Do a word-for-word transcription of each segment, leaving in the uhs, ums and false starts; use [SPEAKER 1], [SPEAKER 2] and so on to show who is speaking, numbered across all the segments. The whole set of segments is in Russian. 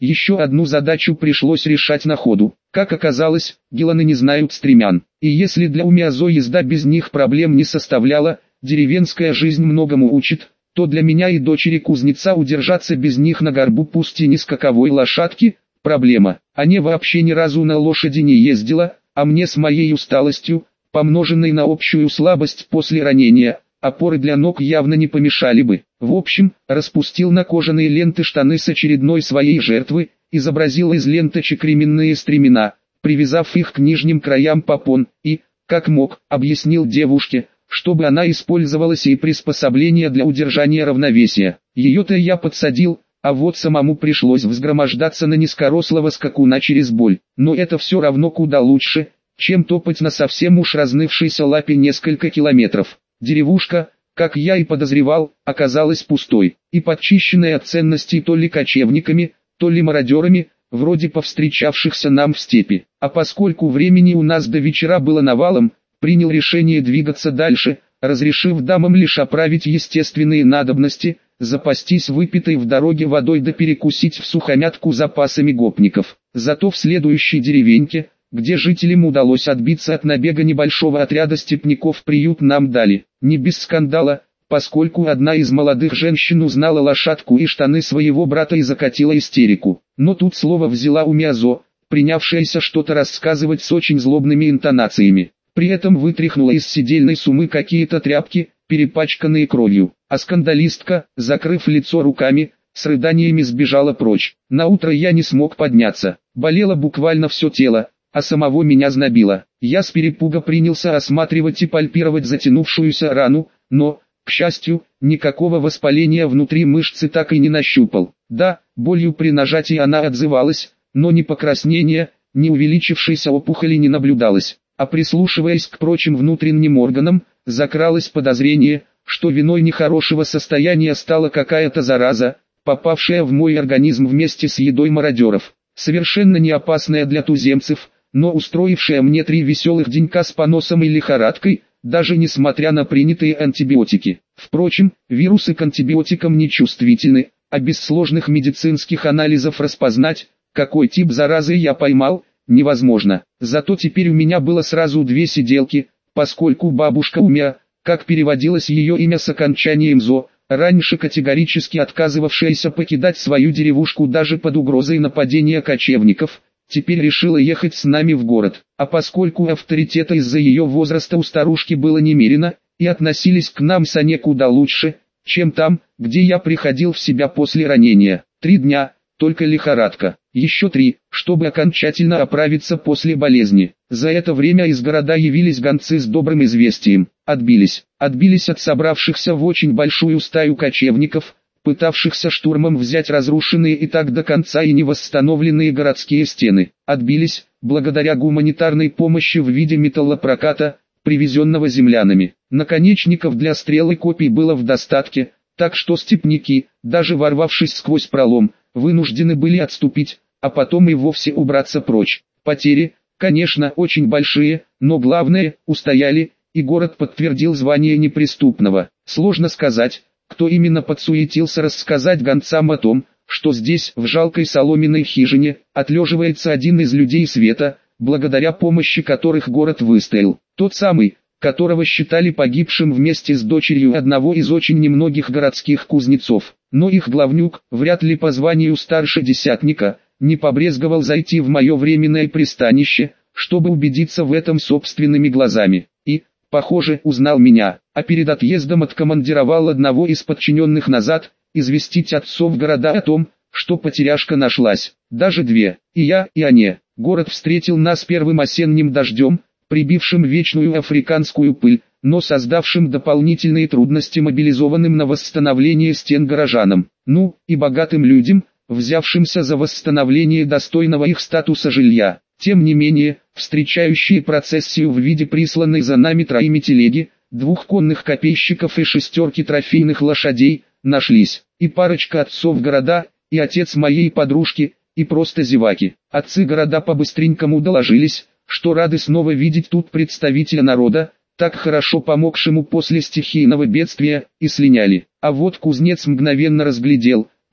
[SPEAKER 1] Еще одну задачу пришлось решать на ходу. Как оказалось, геланы не знают стремян. И если для Умиазо езда без них проблем не составляла, деревенская жизнь многому учит, то для меня и дочери кузнеца удержаться без них на горбу пусть и не скаковой лошадки – проблема. Аня вообще ни разу на лошади не ездила, а мне с моей усталостью, помноженной на общую слабость после ранения, опоры для ног явно не помешали бы. В общем, распустил на кожаные ленты штаны с очередной своей жертвы, изобразил из ленточек ременные стремена, привязав их к нижним краям попон, и, как мог, объяснил девушке, чтобы она использовала сей приспособления для удержания равновесия. Ее-то я подсадил, а вот самому пришлось взгромождаться на низкорослого скакуна через боль. Но это все равно куда лучше, чем топать на совсем уж разнывшейся лапе несколько километров. Деревушка, как я и подозревал, оказалась пустой, и подчищенной от ценностей то ли кочевниками, то ли мародерами, вроде повстречавшихся нам в степи. А поскольку времени у нас до вечера было навалом, принял решение двигаться дальше, разрешив дамам лишь оправить естественные надобности, запастись выпитой в дороге водой да перекусить в сухомятку запасами гопников. Зато в следующей деревеньке, где жителям удалось отбиться от набега небольшого отряда степняков, приют нам дали. Не без скандала, поскольку одна из молодых женщин узнала лошадку и штаны своего брата и закатила истерику. Но тут слово взяла Умиазо, принявшаяся что-то рассказывать с очень злобными интонациями. При этом вытряхнула из седельной сумы какие-то тряпки, перепачканные кровью. А скандалистка, закрыв лицо руками, с рыданиями сбежала прочь. Наутро я не смог подняться. Болело буквально все тело, а самого меня знобило. Я с перепуга принялся осматривать и пальпировать затянувшуюся рану, но, к счастью, никакого воспаления внутри мышцы так и не нащупал. Да, болью при нажатии она отзывалась, но ни покраснения, ни увеличившейся опухоли не наблюдалось. А прислушиваясь к прочим внутренним органам, закралось подозрение, что виной нехорошего состояния стала какая-то зараза, попавшая в мой организм вместе с едой мародеров. Совершенно не опасная для туземцев, но устроившая мне три веселых денька с поносом и лихорадкой, даже несмотря на принятые антибиотики. Впрочем, вирусы к антибиотикам не чувствительны, а без сложных медицинских анализов распознать, какой тип заразы я поймал, невозможно. Зато теперь у меня было сразу две сиделки, поскольку бабушка Умя, как переводилось ее имя с окончанием «зо», раньше категорически отказывавшаяся покидать свою деревушку даже под угрозой нападения кочевников, теперь решила ехать с нами в город. А поскольку авторитета из-за ее возраста у старушки было немерено, и относились к нам с Ане куда лучше, чем там, где я приходил в себя после ранения. Три дня, только лихорадка. Еще три, чтобы окончательно оправиться после болезни. За это время из города явились гонцы с добрым известием. Отбились. Отбились от собравшихся в очень большую стаю кочевников, пытавшихся штурмом взять разрушенные и так до конца и не восстановленные городские стены. Отбились, благодаря гуманитарной помощи в виде металлопроката, привезенного землянами. Наконечников для стрел и копий было в достатке, так что степняки, даже ворвавшись сквозь пролом, вынуждены были отступить, а потом и вовсе убраться прочь. Потери, конечно, очень большие, но главное, устояли, и город подтвердил звание неприступного. Сложно сказать, кто именно подсуетился рассказать гонцам о том, что здесь, в жалкой соломенной хижине, отлеживается один из людей света, благодаря помощи которых город выстоял. Тот самый, которого считали погибшим вместе с дочерью одного из очень немногих городских кузнецов. Но их главнюк, вряд ли по званию старше десятника, не побрезговал зайти в мое временное пристанище, чтобы убедиться в этом собственными глазами. И, похоже, узнал меня, а перед отъездом откомандировал одного из подчиненных назад, известить отцов города о том, что потеряшка нашлась. Даже две, и я, и они. Город встретил нас первым осенним дождем, прибившим вечную африканскую пыль, но создавшим дополнительные трудности мобилизованным на восстановление стен горожанам. Ну, и богатым людям, взявшимся за восстановление достойного их статуса жилья. Тем не менее, встречающие процессию в виде присланной за нами троими телеги, двух конных копейщиков и шестерки трофейных лошадей, нашлись. И парочка отцов города, и отец моей подружки, и просто зеваки. Отцы города по-быстренькому доложились, что рады снова видеть тут представителя народа, так хорошо помогшему после стихийного бедствия, и слиняли. А вот кузнец мгновенно разглядел,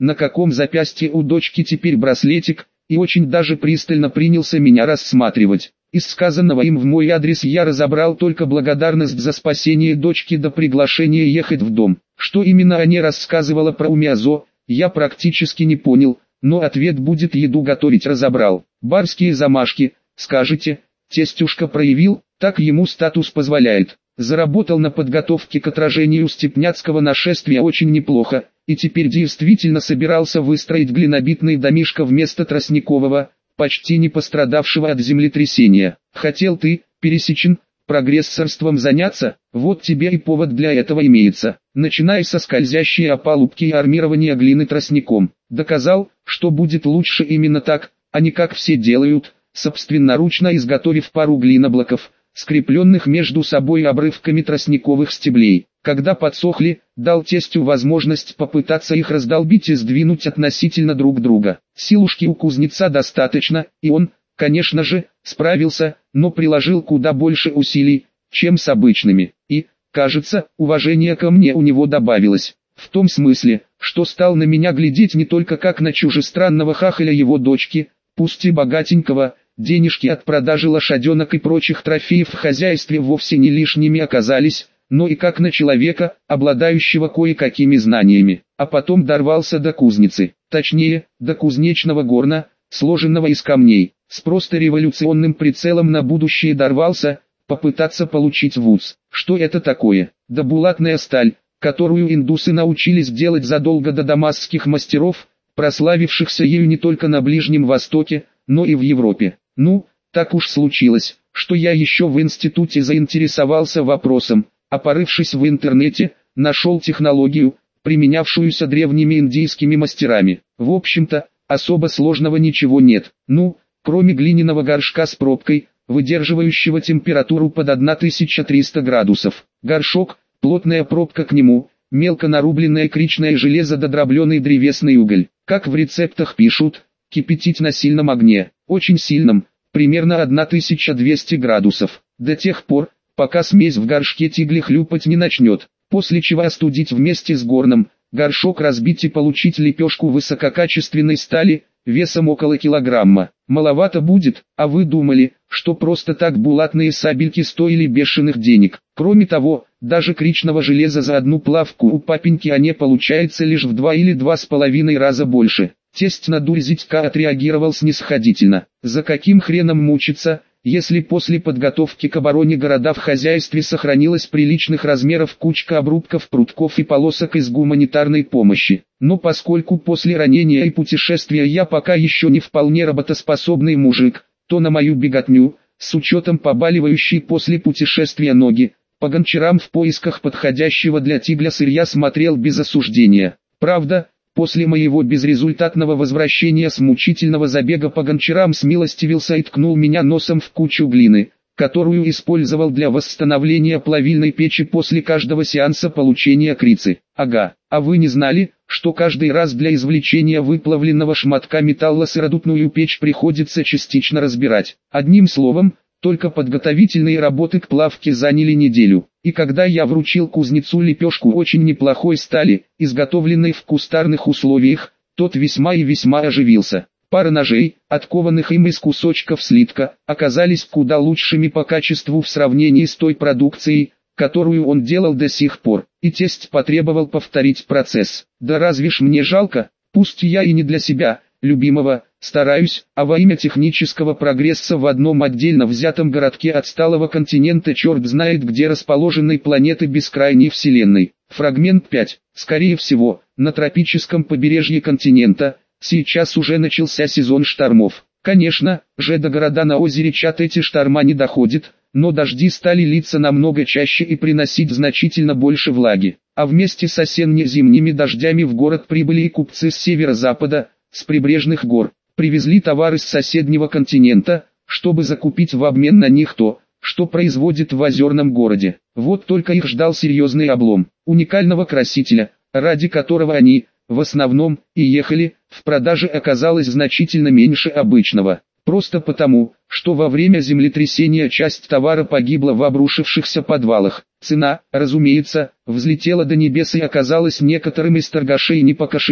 [SPEAKER 1] на каком запястье у дочки теперь браслетик, и очень даже пристально принялся меня рассматривать. Из сказанного им в мой адрес я разобрал только благодарность за спасение дочки до приглашения ехать в дом. Что именно о ней рассказывала про Умиазо, я практически не понял, но ответ будет еду готовить разобрал. Барские замашки, скажете, тестюшка проявил, так ему статус позволяет. Заработал на подготовке к отражению степняцкого нашествия очень неплохо, и теперь действительно собирался выстроить глинобитный домишко вместо тростникового, почти не пострадавшего от землетрясения. Хотел ты, Пересечин, прогрессорством заняться? Вот тебе и повод для этого имеется. Начинай со скользящей опалубки и армирования глины тростником. Доказал, что будет лучше именно так, а не как все делают, собственноручно изготовив пару глиноблоков, скрепленных между собой обрывками тростниковых стеблей. Когда подсохли, дал тестю возможность попытаться их раздолбить и сдвинуть относительно друг друга. Силушки у кузнеца достаточно, и он, конечно же, справился, но приложил куда больше усилий, чем с обычными. И, кажется, уважение ко мне у него добавилось. В том смысле, что стал на меня глядеть не только как на чужестранного хахаля его дочки, пусть и богатенького. Денежки от продажи лошаденок и прочих трофеев в хозяйстве вовсе не лишними оказались, но и как на человека, обладающего кое-какими знаниями. А потом дорвался до кузницы, точнее, до кузнечного горна, сложенного из камней. С просто революционным прицелом на будущее дорвался, попытаться получить вуз. Что это такое? Да булатная сталь, которую индусы научились делать задолго до дамасских мастеров, прославившихся ею не только на Ближнем Востоке, но и в Европе. Ну, так уж случилось, что я еще в институте заинтересовался вопросом, а порывшись в интернете, нашел технологию, применявшуюся древними индийскими мастерами. В общем-то, особо сложного ничего нет, ну, кроме глиняного горшка с пробкой, выдерживающего температуру под тысячу триста градусов. Горшок, плотная пробка к нему, мелко нарубленное кричное железо да дробленый древесный уголь. Как в рецептах пишут, кипятить на сильном огне, очень сильном, примерно тысяча двести градусов, до тех пор, пока смесь в горшке тигли хлюпать не начнет, после чего остудить вместе с горном, горшок разбить и получить лепешку высококачественной стали, весом около килограмма. Маловато будет, а вы думали, что просто так булатные сабельки стоили бешеных денег. Кроме того, даже кричного железа за одну плавку у папеньки а не получается лишь в два или два с половиной раза больше. Тесть на дурь зятька отреагировал снисходительно. За каким хреном мучиться, если после подготовки к обороне города в хозяйстве сохранилась приличных размеров кучка обрубков, прутков и полосок из гуманитарной помощи. Но поскольку после ранения и путешествия я пока еще не вполне работоспособный мужик, то на мою беготню, с учетом побаливающей после путешествия ноги, по гончарам в поисках подходящего для тигля сырья смотрел без осуждения. Правда, после моего безрезультатного возвращения с мучительного забега по гончарам смилостивился и ткнул меня носом в кучу глины, которую использовал для восстановления плавильной печи после каждого сеанса получения крицы. Ага, а вы не знали, что каждый раз для извлечения выплавленного шматка металла сыродутную печь приходится частично разбирать? Одним словом, только подготовительные работы к плавке заняли неделю. И когда я вручил кузнецу лепешку очень неплохой стали, изготовленной в кустарных условиях, тот весьма и весьма оживился. Пара ножей, откованных им из кусочков слитка, оказались куда лучшими по качеству в сравнении с той продукцией, которую он делал до сих пор, и тесть потребовал повторить процесс. Да разве ж мне жалко, пусть я и не для себя, любимого, стараюсь, а во имя технического прогресса в одном отдельно взятом городке отсталого континента черт знает где расположенной планеты бескрайней вселенной. Фрагмент пять. Скорее всего, на тропическом побережье континента, сейчас уже начался сезон штормов. Конечно, же до города на озере Чат эти шторма не доходят, но дожди стали литься намного чаще и приносить значительно больше влаги. А вместе с осенне-зимними дождями в город прибыли и купцы с северо-запада, с прибрежных гор. Привезли товары с соседнего континента, чтобы закупить в обмен на них то, что производит в озерном городе. Вот только их ждал серьезный облом. Уникального красителя, ради которого они, в основном, и ехали, в продаже оказалось значительно меньше обычного. Просто потому, что во время землетрясения часть товара погибла в обрушившихся подвалах. Цена, разумеется, взлетела до небес и оказалась некоторым из торгашей не по кошельку.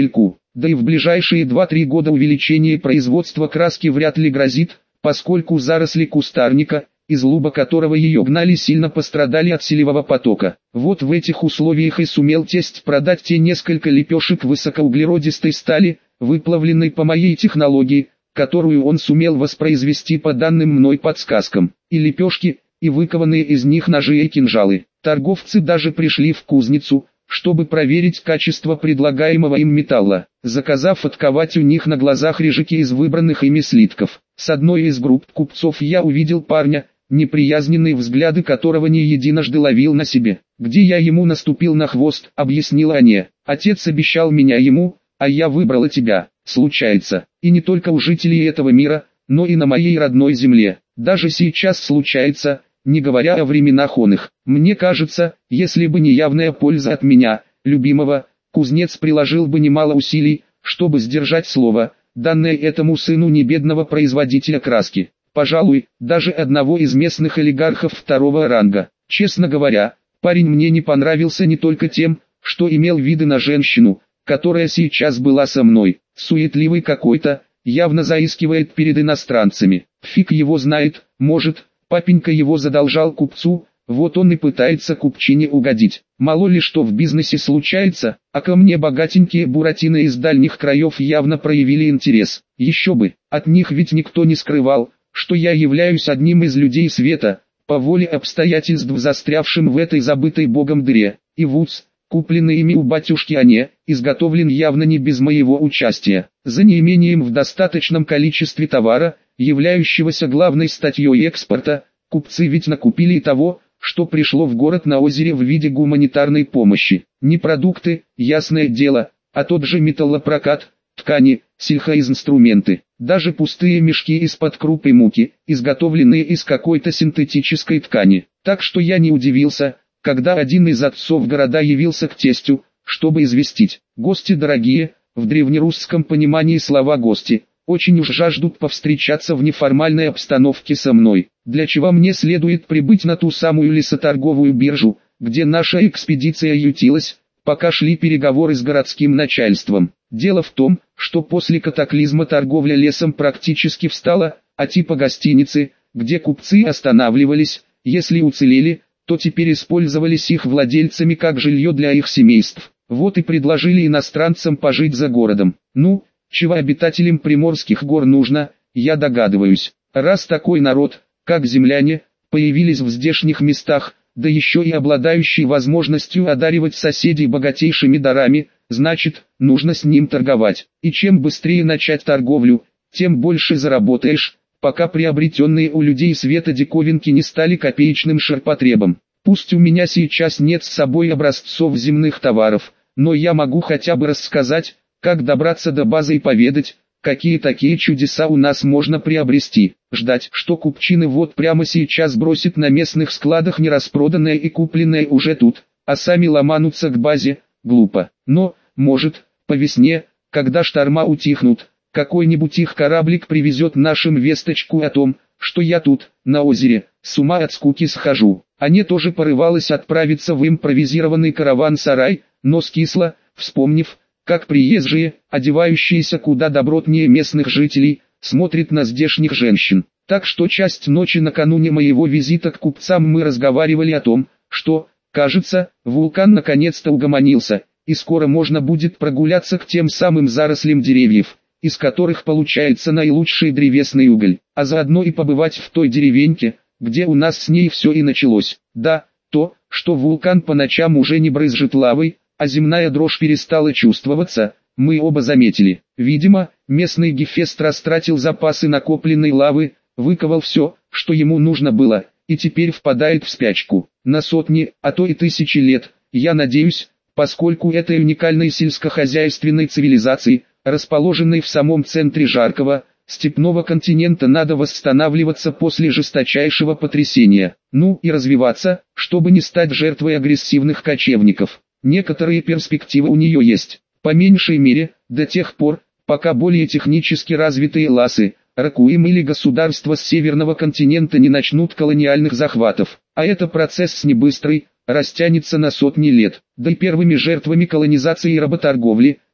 [SPEAKER 1] да и в ближайшие два-три года увеличение производства краски вряд ли грозит, поскольку заросли кустарника, из луба которого ее гнали, сильно пострадали от селевого потока. Вот в этих условиях и сумел тесть продать те несколько лепешек высокоуглеродистой стали, выплавленной по моей технологии, которую он сумел воспроизвести по данным мной подсказкам, и лепешки, и выкованные из них ножи и кинжалы. Торговцы даже пришли в кузницу, чтобы проверить качество предлагаемого им металла, заказав отковать у них на глазах режики из выбранных ими слитков. С одной из групп купцов я увидел парня, неприязненные взгляды которого не единожды ловил на себе. «Где я ему наступил на хвост», — объяснила Аня. «Отец обещал меня ему, а я выбрала тебя». Случается, и не только у жителей этого мира, но и на моей родной земле. Даже сейчас случается, не говоря о временах оных. Мне кажется, если бы не явная польза от меня, любимого, кузнец приложил бы немало усилий, чтобы сдержать слово, данное этому сыну небедного производителя краски. Пожалуй, даже одного из местных олигархов второго ранга. Честно говоря, парень мне не понравился не только тем, что имел виды на женщину, которая сейчас была со мной. Суетливый какой-то, явно заискивает перед иностранцами. Фиг его знает, может, папенька его задолжал купцу, вот он и пытается купчине угодить. Мало ли что в бизнесе случается, а ко мне богатенькие буратино из дальних краев явно проявили интерес. Еще бы, от них ведь никто не скрывал, что я являюсь одним из людей света, по воле обстоятельств застрявшим в этой забытой богом дыре, и вуз, купленный ими у батюшки Ане, изготовлен явно не без моего участия. За неимением в достаточном количестве товара, являющегося главной статьей экспорта, купцы ведь накупили и того, что пришло в город на озере в виде гуманитарной помощи. Не продукты, ясное дело, а тот же металлопрокат, ткани, сельхозинструменты, даже пустые мешки из-под круп и муки, изготовленные из какой-то синтетической ткани. Так что я не удивился, когда один из отцов города явился к тестю, чтобы известить: «Гости дорогие», в древнерусском понимании слова «гости», очень уж жаждут повстречаться в неформальной обстановке со мной, для чего мне следует прибыть на ту самую лесоторговую биржу, где наша экспедиция ютилась, пока шли переговоры с городским начальством. Дело в том, что после катаклизма торговля лесом практически встала, а типа гостиницы, где купцы останавливались, если уцелели, то теперь использовались их владельцами как жилье для их семейств. Вот и предложили иностранцам пожить за городом. Ну, чего обитателям Приморских гор нужно, я догадываюсь. Раз такой народ, как земляне, появились в здешних местах, да еще и обладающие возможностью одаривать соседей богатейшими дарами, значит, нужно с ним торговать. И чем быстрее начать торговлю, тем больше заработаешь, пока приобретенные у людей света диковинки не стали копеечным ширпотребом. Пусть у меня сейчас нет с собой образцов земных товаров, но я могу хотя бы рассказать, как добраться до базы и поведать, какие такие чудеса у нас можно приобрести. Ждать, что купчины вот прямо сейчас бросит на местных складах нераспроданное и купленное уже тут, а сами ломанутся к базе, глупо. Но, может, по весне, когда шторма утихнут, какой-нибудь их кораблик привезет нашим весточку о том, что я тут, на озере, с ума от скуки схожу. Аня тоже порывалась отправиться в импровизированный караван-сарай, но скисла, вспомнив, как приезжие, одевающиеся куда добротнее местных жителей, смотрят на здешних женщин. Так что часть ночи накануне моего визита к купцам мы разговаривали о том, что, кажется, вулкан наконец-то угомонился, и скоро можно будет прогуляться к тем самым зарослям деревьев, из которых получается наилучший древесный уголь, а заодно и побывать в той деревеньке, где у нас с ней все и началось. Да, то, что вулкан по ночам уже не брызжет лавой, а земная дрожь перестала чувствоваться, мы оба заметили. Видимо, местный Гефест растратил запасы накопленной лавы, выковал все, что ему нужно было, и теперь впадает в спячку. На сотни, а то и тысячи лет, я надеюсь, поскольку этой уникальной сельскохозяйственной цивилизации, расположенной в самом центре жаркого, степного континента, надо восстанавливаться после жесточайшего потрясения, ну и развиваться, чтобы не стать жертвой агрессивных кочевников. Некоторые перспективы у нее есть, по меньшей мере, до тех пор, пока более технически развитые ласы, Ракуим или государства с северного континента не начнут колониальных захватов, а это процесс не быстрый, растянется на сотни лет, да и первыми жертвами колонизации и работорговли,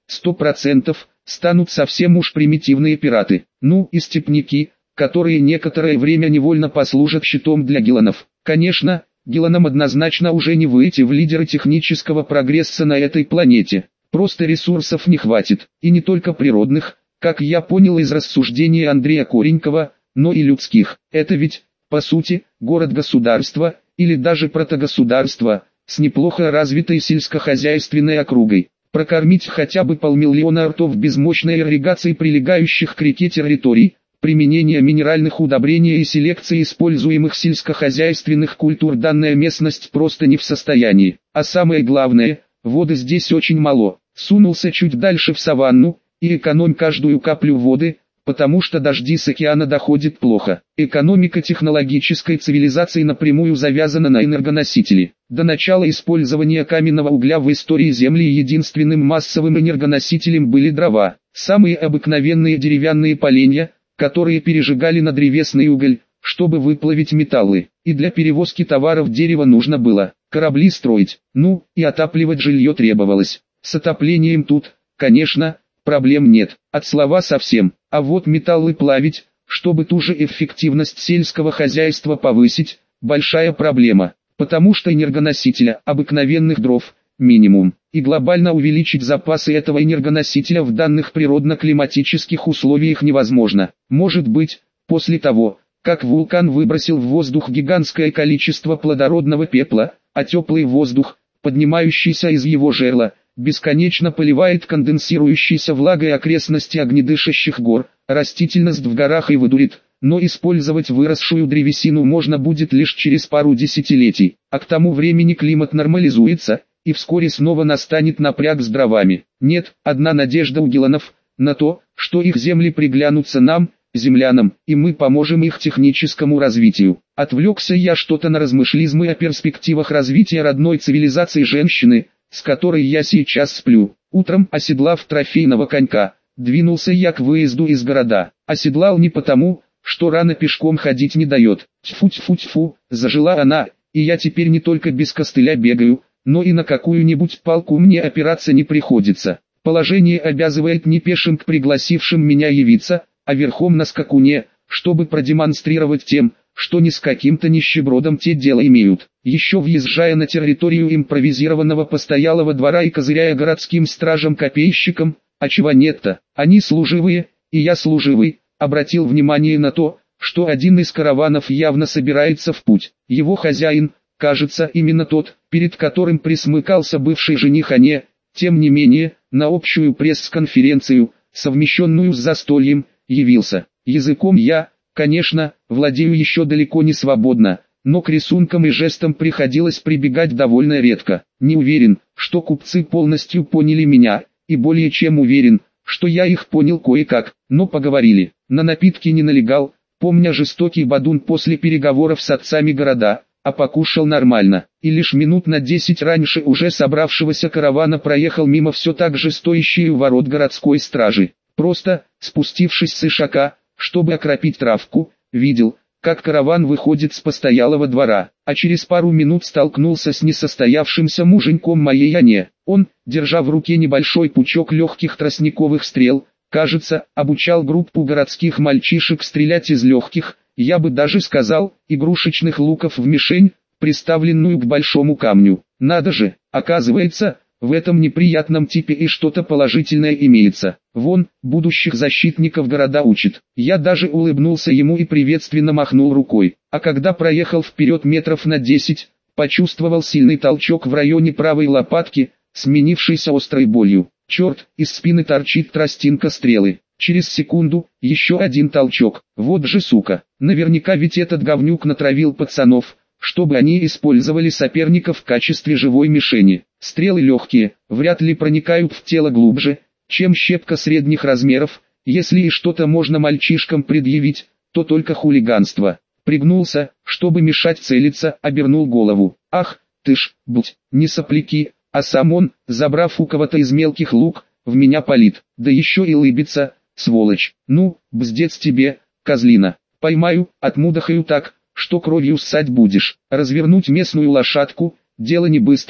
[SPEAKER 1] сто процентов, станут совсем уж примитивные пираты. Ну и степняки, которые некоторое время невольно послужат щитом для геланов. Конечно, геланам однозначно уже не выйти в лидеры технического прогресса на этой планете. Просто ресурсов не хватит, и не только природных, как я понял из рассуждения Андрея Коренькова, но и людских. Это ведь, по сути, город-государство, или даже протогосударство, с неплохо развитой сельскохозяйственной округой. Прокормить хотя бы полмиллиона ртов без мощной ирригации прилегающих к реке территорий, применения минеральных удобрений и селекции используемых сельскохозяйственных культур данная местность просто не в состоянии. А самое главное, воды здесь очень мало. Сунулся чуть дальше в саванну, и экономь каждую каплю воды, потому что дожди с океана доходят плохо. Экономика технологической цивилизации напрямую завязана на энергоносители. До начала использования каменного угля в истории Земли единственным массовым энергоносителем были дрова. Самые обыкновенные деревянные поленья, которые пережигали на древесный уголь, чтобы выплавить металлы. И для перевозки товаров дерево нужно было. Корабли строить, ну, и отапливать жилье требовалось. С отоплением тут, конечно, проблем нет, от слова совсем. А вот металлы плавить, чтобы ту же эффективность сельского хозяйства повысить, большая проблема. Потому что энергоносителя, обыкновенных дров, минимум. И глобально увеличить запасы этого энергоносителя в данных природно-климатических условиях невозможно. Может быть, после того, как вулкан выбросил в воздух гигантское количество плодородного пепла, а теплый воздух, поднимающийся из его жерла, бесконечно поливает конденсирующейся влагой окрестности огнедышащих гор, растительность в горах и выдурит, но использовать выросшую древесину можно будет лишь через пару десятилетий, а к тому времени климат нормализуется, и вскоре снова настанет напряг с дровами. Нет, одна надежда у геланов, на то, что их земли приглянутся нам, землянам, и мы поможем их техническому развитию. Отвлекся я что-то на размышлизмы о перспективах развития родной цивилизации женщины, с которой я сейчас сплю. Утром, оседлав трофейного конька, двинулся я к выезду из города. Оседлал не потому, что рано пешком ходить не дает. Тьфу-тьфу-тьфу, зажила она, и я теперь не только без костыля бегаю, но и на какую-нибудь палку мне опираться не приходится. Положение обязывает не пешим к пригласившим меня явиться, а верхом на скакуне, чтобы продемонстрировать тем, что ни с каким-то нищебродом те дело имеют. Еще въезжая на территорию импровизированного постоялого двора и козыряя городским стражам-копейщикам, а чего нет-то, они служивые, и я служивый, обратил внимание на то, что один из караванов явно собирается в путь. Его хозяин, кажется, именно тот, перед которым присмыкался бывший жених, а не, тем не менее, на общую пресс-конференцию, совмещенную с застольем, явился. Языком я, конечно, владею еще далеко не свободно, но к рисункам и жестам приходилось прибегать довольно редко. Не уверен, что купцы полностью поняли меня, и более чем уверен, что я их понял кое-как, но поговорили. На напитки не налегал, помня жестокий бадун после переговоров с отцами города, а покушал нормально, и лишь минут на десять раньше уже собравшегося каравана проехал мимо все так же стоящей у ворот городской стражи. Просто, спустившись с ишака, чтобы окропить травку, видел, как караван выходит с постоялого двора, а через пару минут столкнулся с несостоявшимся муженьком моей Яне. Он, держа в руке небольшой пучок легких тростниковых стрел, кажется, обучал группу городских мальчишек стрелять из легких, я бы даже сказал, игрушечных луков в мишень, приставленную к большому камню. Надо же, оказывается, в этом неприятном типе и что-то положительное имеется. Вон, будущих защитников города учит. Я даже улыбнулся ему и приветственно махнул рукой. А когда проехал вперед метров на десять, почувствовал сильный толчок в районе правой лопатки, сменившийся острой болью. Черт, из спины торчит тростинка стрелы. Через секунду, еще один толчок. Вот же сука, наверняка ведь этот говнюк натравил пацанов, чтобы они использовали соперника в качестве живой мишени. Стрелы легкие, вряд ли проникают в тело глубже, чем щепка средних размеров. Если и что-то можно мальчишкам предъявить, то только хулиганство. Пригнулся, чтобы мешать целиться, обернул голову. Ах, ты ж, будь, не сопляки, а сам он, забрав у кого-то из мелких лук, в меня палит, да еще и лыбится, сволочь. Ну, бздец тебе, козлина, поймаю, отмудохаю так, что кровью ссать будешь. Развернуть местную лошадку, дело не быстрое,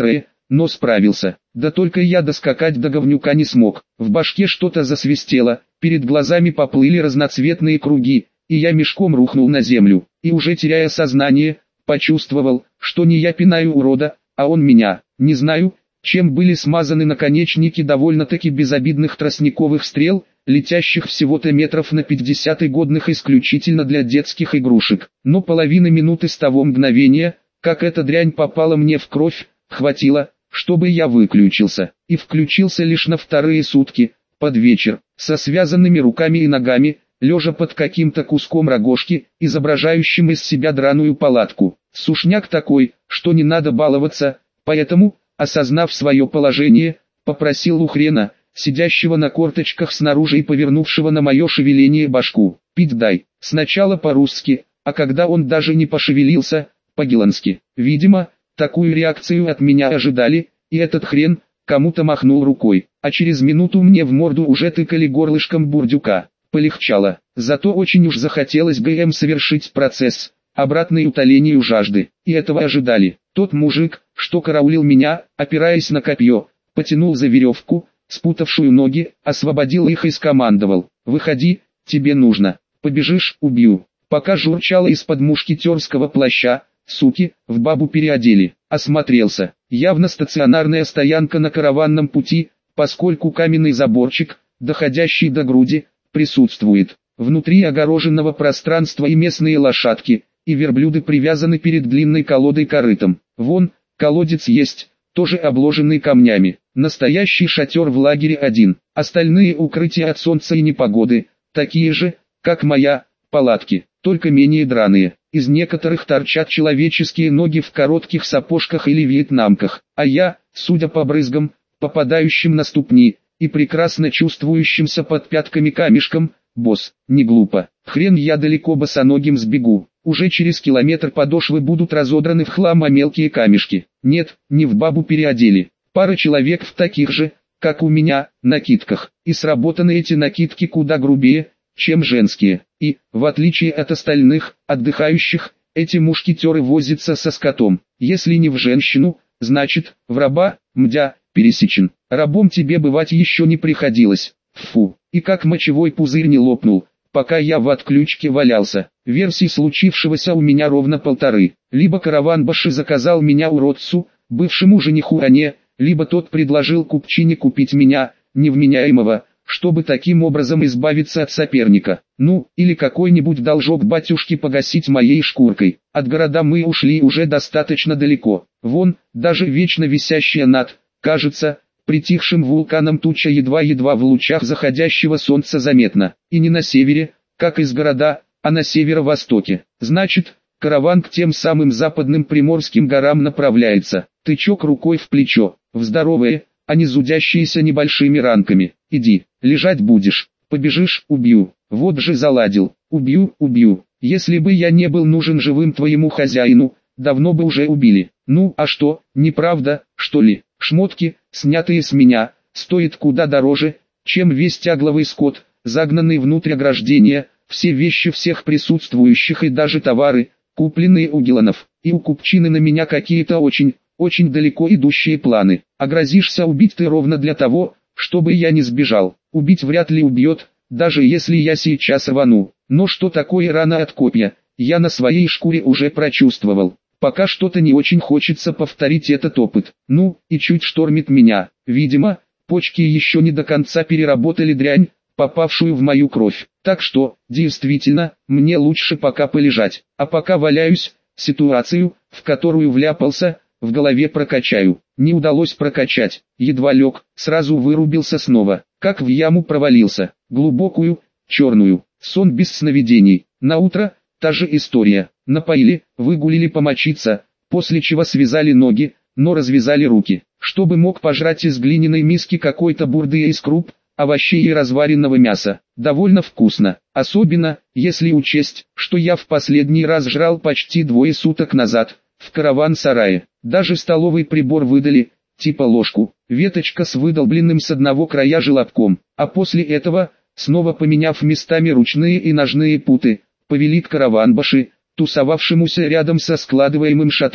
[SPEAKER 1] но справился. Да только я доскакать до говнюка не смог. В башке что-то засвистело, перед глазами поплыли разноцветные круги, и я мешком рухнул на землю. И уже теряя сознание, почувствовал, что не я пинаю урода, а он меня. Не знаю, чем были смазаны наконечники довольно-таки безобидных тростниковых стрел, летящих всего-то метров на пятьдесят и годных исключительно для детских игрушек. Но половины минуты с того мгновения, как эта дрянь попала мне в кровь, хватило, чтобы я выключился. И включился лишь на вторые сутки, под вечер, со связанными руками и ногами, лежа под каким-то куском рогожки, изображающим из себя драную палатку. Сушняк такой, что не надо баловаться, поэтому, осознав свое положение, попросил у хрена, сидящего на корточках снаружи и повернувшего на мое шевеление башку: «Пить дай». Сначала по-русски, а когда он даже не пошевелился, по-гелански. Видимо, такую реакцию от меня ожидали, и этот хрен кому-то махнул рукой, а через минуту мне в морду уже тыкали горлышком бурдюка. Полегчало, зато очень уж захотелось ГМ совершить процесс, обратное утолению жажды, и этого ожидали. Тот мужик, что караулил меня, опираясь на копье, потянул за веревку, спутавшую ноги, освободил их и скомандовал: «Выходи, тебе нужно, побежишь — убью». Пока журчало из-под мушкетерского плаща, суки, в бабу переодели. Осмотрелся, явно стационарная стоянка на караванном пути, поскольку каменный заборчик, доходящий до груди, присутствует. Внутри огороженного пространства и местные лошадки, и верблюды привязаны перед длинной колодой корытом. Вон, колодец есть, тоже обложенный камнями. Настоящий шатер в лагере один. Остальные укрытия от солнца и непогоды, такие же, как моя, палатки, только менее драные. Из некоторых торчат человеческие ноги в коротких сапожках или вьетнамках, а я, судя по брызгам, попадающим на ступни, и прекрасно чувствующимся под пятками камешком, босс, не глупо. Хрен я далеко босоногим сбегу, уже через километр подошвы будут разодраны в хлам, а мелкие камешки. Нет, не в бабу переодели. Пара человек в таких же, как у меня, накидках, и сработаны эти накидки куда грубее, чем женские. И, в отличие от остальных, отдыхающих, эти мушкетеры возятся со скотом. Если не в женщину, значит, в раба, мдя, пересечен. Рабом тебе бывать еще не приходилось. Фу, и как мочевой пузырь не лопнул, пока я в отключке валялся. Версий случившегося у меня ровно полторы. Либо караван-баши заказал меня уродцу, бывшему жениху Ане, либо тот предложил купчине купить меня, невменяемого, чтобы таким образом избавиться от соперника. Ну, или какой-нибудь должок батюшки погасить моей шкуркой. От города мы ушли уже достаточно далеко. Вон, даже вечно висящая над, кажется, притихшим вулканом туча едва-едва в лучах заходящего солнца заметно. И не на севере, как из города, а на северо-востоке. Значит, караван к тем самым западным приморским горам направляется. Тычок рукой в плечо, в здоровые, а не зудящиеся небольшими ранками. Иди, лежать будешь, побежишь — убью. Вот же заладил, убью, убью. Если бы я не был нужен живым твоему хозяину, давно бы уже убили. Ну, а что, неправда, что ли? Шмотки, снятые с меня, стоят куда дороже, чем весь тягловый скот, загнанный внутрь ограждения, все вещи всех присутствующих и даже товары, купленные у геланов. И у купчины на меня какие-то очень, очень далеко идущие планы. А грозишься убить ты ровно для того, чтобы я не сбежал. Убить вряд ли убьет, даже если я сейчас рвану. Но что такое рана от копья, я на своей шкуре уже прочувствовал. Пока что-то не очень хочется повторить этот опыт. Ну, и чуть штормит меня. Видимо, почки еще не до конца переработали дрянь, попавшую в мою кровь. Так что, действительно, мне лучше пока полежать. А пока валяюсь, ситуацию, в которую вляпался, в голове прокачаю. Не удалось прокачать. Едва лег, сразу вырубился снова. Как в яму провалился. Глубокую, черную. Сон без сновидений. Наутро, та же история. Напоили, выгулили помочиться, после чего связали ноги, но развязали руки, чтобы мог пожрать из глиняной миски какой-то бурды из круп, овощей и разваренного мяса. Довольно вкусно, особенно, если учесть, что я в последний раз жрал почти двое суток назад, в караван-сарае. Даже столовый прибор выдали, типа ложку, веточка с выдолбленным с одного края желобком, а после этого, снова поменяв местами ручные и ножные путы, повели к караван-баши, тусовавшемуся рядом со складываемым шатром.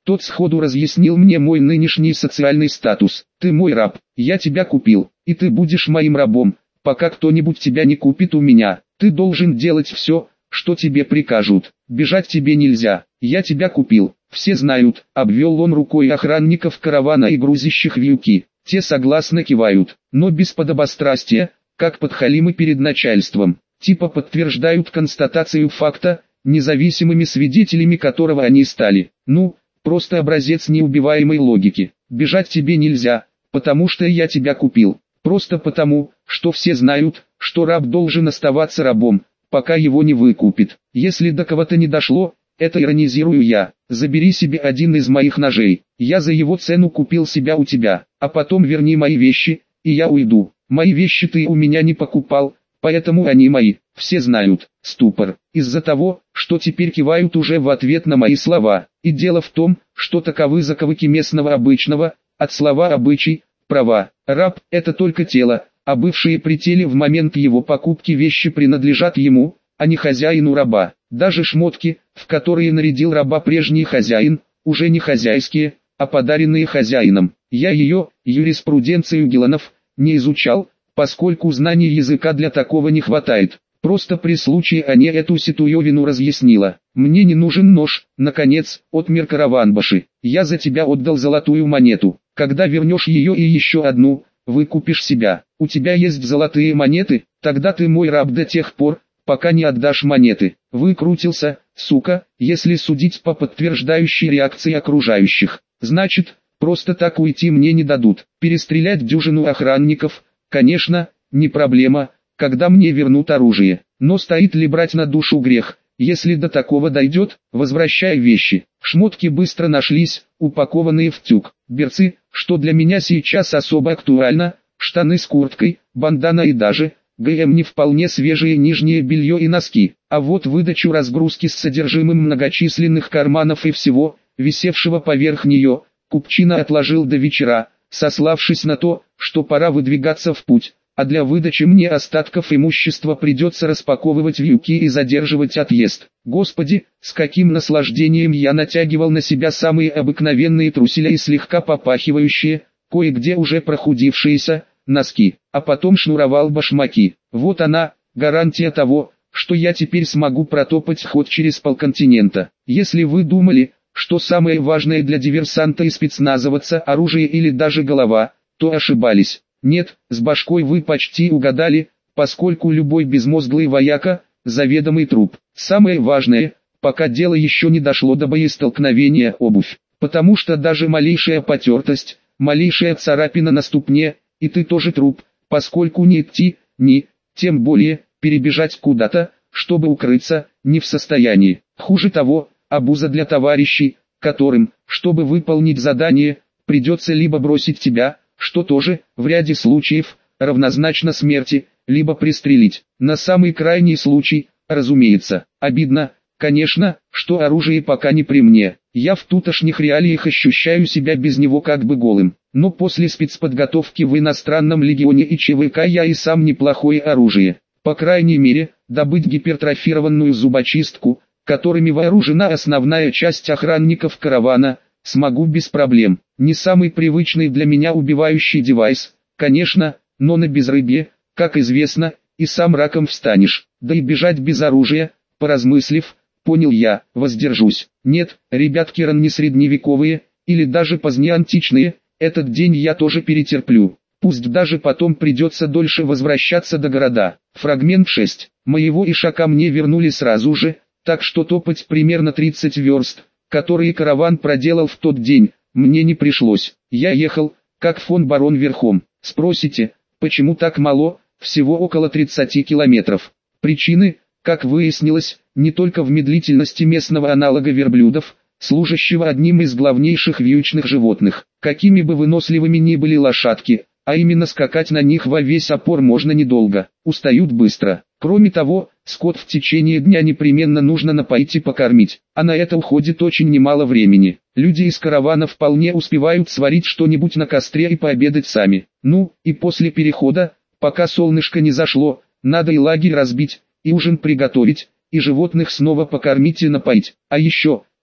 [SPEAKER 1] Тот сходу разъяснил мне мой нынешний социальный статус. Ты мой раб, я тебя купил, и ты будешь моим рабом, пока кто-нибудь тебя не купит у меня. Ты должен делать все, что тебе прикажут. Бежать тебе нельзя, я тебя купил. Все знают, обвел он рукой охранников каравана и грузящих вьюки. Те согласно кивают, но без подобострастия, как подхалимы перед начальством. Типа подтверждают констатацию факта, независимыми свидетелями которого они стали. Ну, просто образец неубиваемой логики. Бежать тебе нельзя, потому что я тебя купил. Просто потому, что все знают, что раб должен оставаться рабом, пока его не выкупит. Если до кого-то не дошло, это иронизирую я. Забери себе один из моих ножей. Я за его цену купил себя у тебя, а потом верни мои вещи, и я уйду. Мои вещи ты у меня не покупал, поэтому они мои. Все знают. Ступор. Из-за того, что теперь кивают уже в ответ на мои слова. И дело в том, что таковы заковыки местного обычного, от слова обычай, права. Раб – это только тело, а бывшие при теле в момент его покупки вещи принадлежат ему, а не хозяину раба. Даже шмотки, в которые нарядил раба прежний хозяин, уже не хозяйские, а подаренные хозяином. Я ее, юриспруденцию Гиланов, не изучал, поскольку знаний языка для такого не хватает. Просто при случае они эту ситуевину разъяснила. Мне не нужен нож, наконец, отмер Караванбаши. Я за тебя отдал золотую монету. Когда вернешь ее и еще одну, выкупишь себя. У тебя есть золотые монеты, тогда ты мой раб до тех пор, пока не отдашь монеты. Выкрутился, сука, если судить по подтверждающей реакции окружающих. Значит, просто так уйти мне не дадут. Перестрелять дюжину охранников, конечно, не проблема, когда мне вернут оружие. Но стоит ли брать на душу грех? Если до такого дойдет, возвращай вещи. Шмотки быстро нашлись, упакованные в тюк. Берцы, что для меня сейчас особо актуально, штаны с курткой, бандана и даже, ГМ не вполне свежее нижнее белье и носки. А вот выдачу разгрузки с содержимым многочисленных карманов и всего, висевшего поверх нее, Купчина отложил до вечера, сославшись на то, что пора выдвигаться в путь. А для выдачи мне остатков имущества придется распаковывать вьюки и задерживать отъезд. Господи, с каким наслаждением я натягивал на себя самые обыкновенные труселя и слегка попахивающие, кое-где уже прохудившиеся, носки, а потом шнуровал башмаки. Вот она, гарантия того, что я теперь смогу протопать ход через полконтинента. Если вы думали, что самое важное для диверсанта и спецназовца оружие или даже голова, то ошибались. Нет, с башкой вы почти угадали, поскольку любой безмозглый вояка – заведомый труп. Самое важное, пока дело еще не дошло до боестолкновения, обувь. Потому что даже малейшая потертость, малейшая царапина на ступне, и ты тоже труп, поскольку не идти, ни, тем более, перебежать куда-то, чтобы укрыться, не в состоянии. Хуже того, обуза для товарищей, которым, чтобы выполнить задание, придется либо бросить тебя, что тоже, в ряде случаев, равнозначно смерти, либо пристрелить. На самый крайний случай, разумеется. Обидно, конечно, что оружие пока не при мне. Я в тутошних реалиях ощущаю себя без него как бы голым. Но после спецподготовки в иностранном легионе и ЧВК я и сам неплохое оружие. По крайней мере, добыть гипертрофированную зубочистку, которыми вооружена основная часть охранников каравана, смогу без проблем. Не самый привычный для меня убивающий девайс, конечно, но на безрыбье, как известно, и сам раком встанешь. Да и бежать без оружия, поразмыслив, понял я, воздержусь. Нет, ребятки не средневековые, или даже позднеантичные, этот день я тоже перетерплю. Пусть даже потом придется дольше возвращаться до города. Фрагмент шесть. Моего ишака мне вернули сразу же, так что топать примерно тридцать верст, которые караван проделал в тот день, мне не пришлось. Я ехал, как фон Барон верхом. Спросите, почему так мало? Всего около тридцати километров. Причины, как выяснилось, не только в медлительности местного аналога верблюдов, служащего одним из главнейших вьючных животных. Какими бы выносливыми ни были лошадки, а именно скакать на них во весь опор можно недолго, устают быстро. Кроме того, скот в течение дня непременно нужно напоить и покормить, а на это уходит очень немало времени. Люди из каравана вполне успевают сварить что-нибудь на костре и пообедать сами. Ну, и после перехода, пока солнышко не зашло, надо и лагерь разбить, и ужин приготовить, и животных снова покормить и напоить. А еще,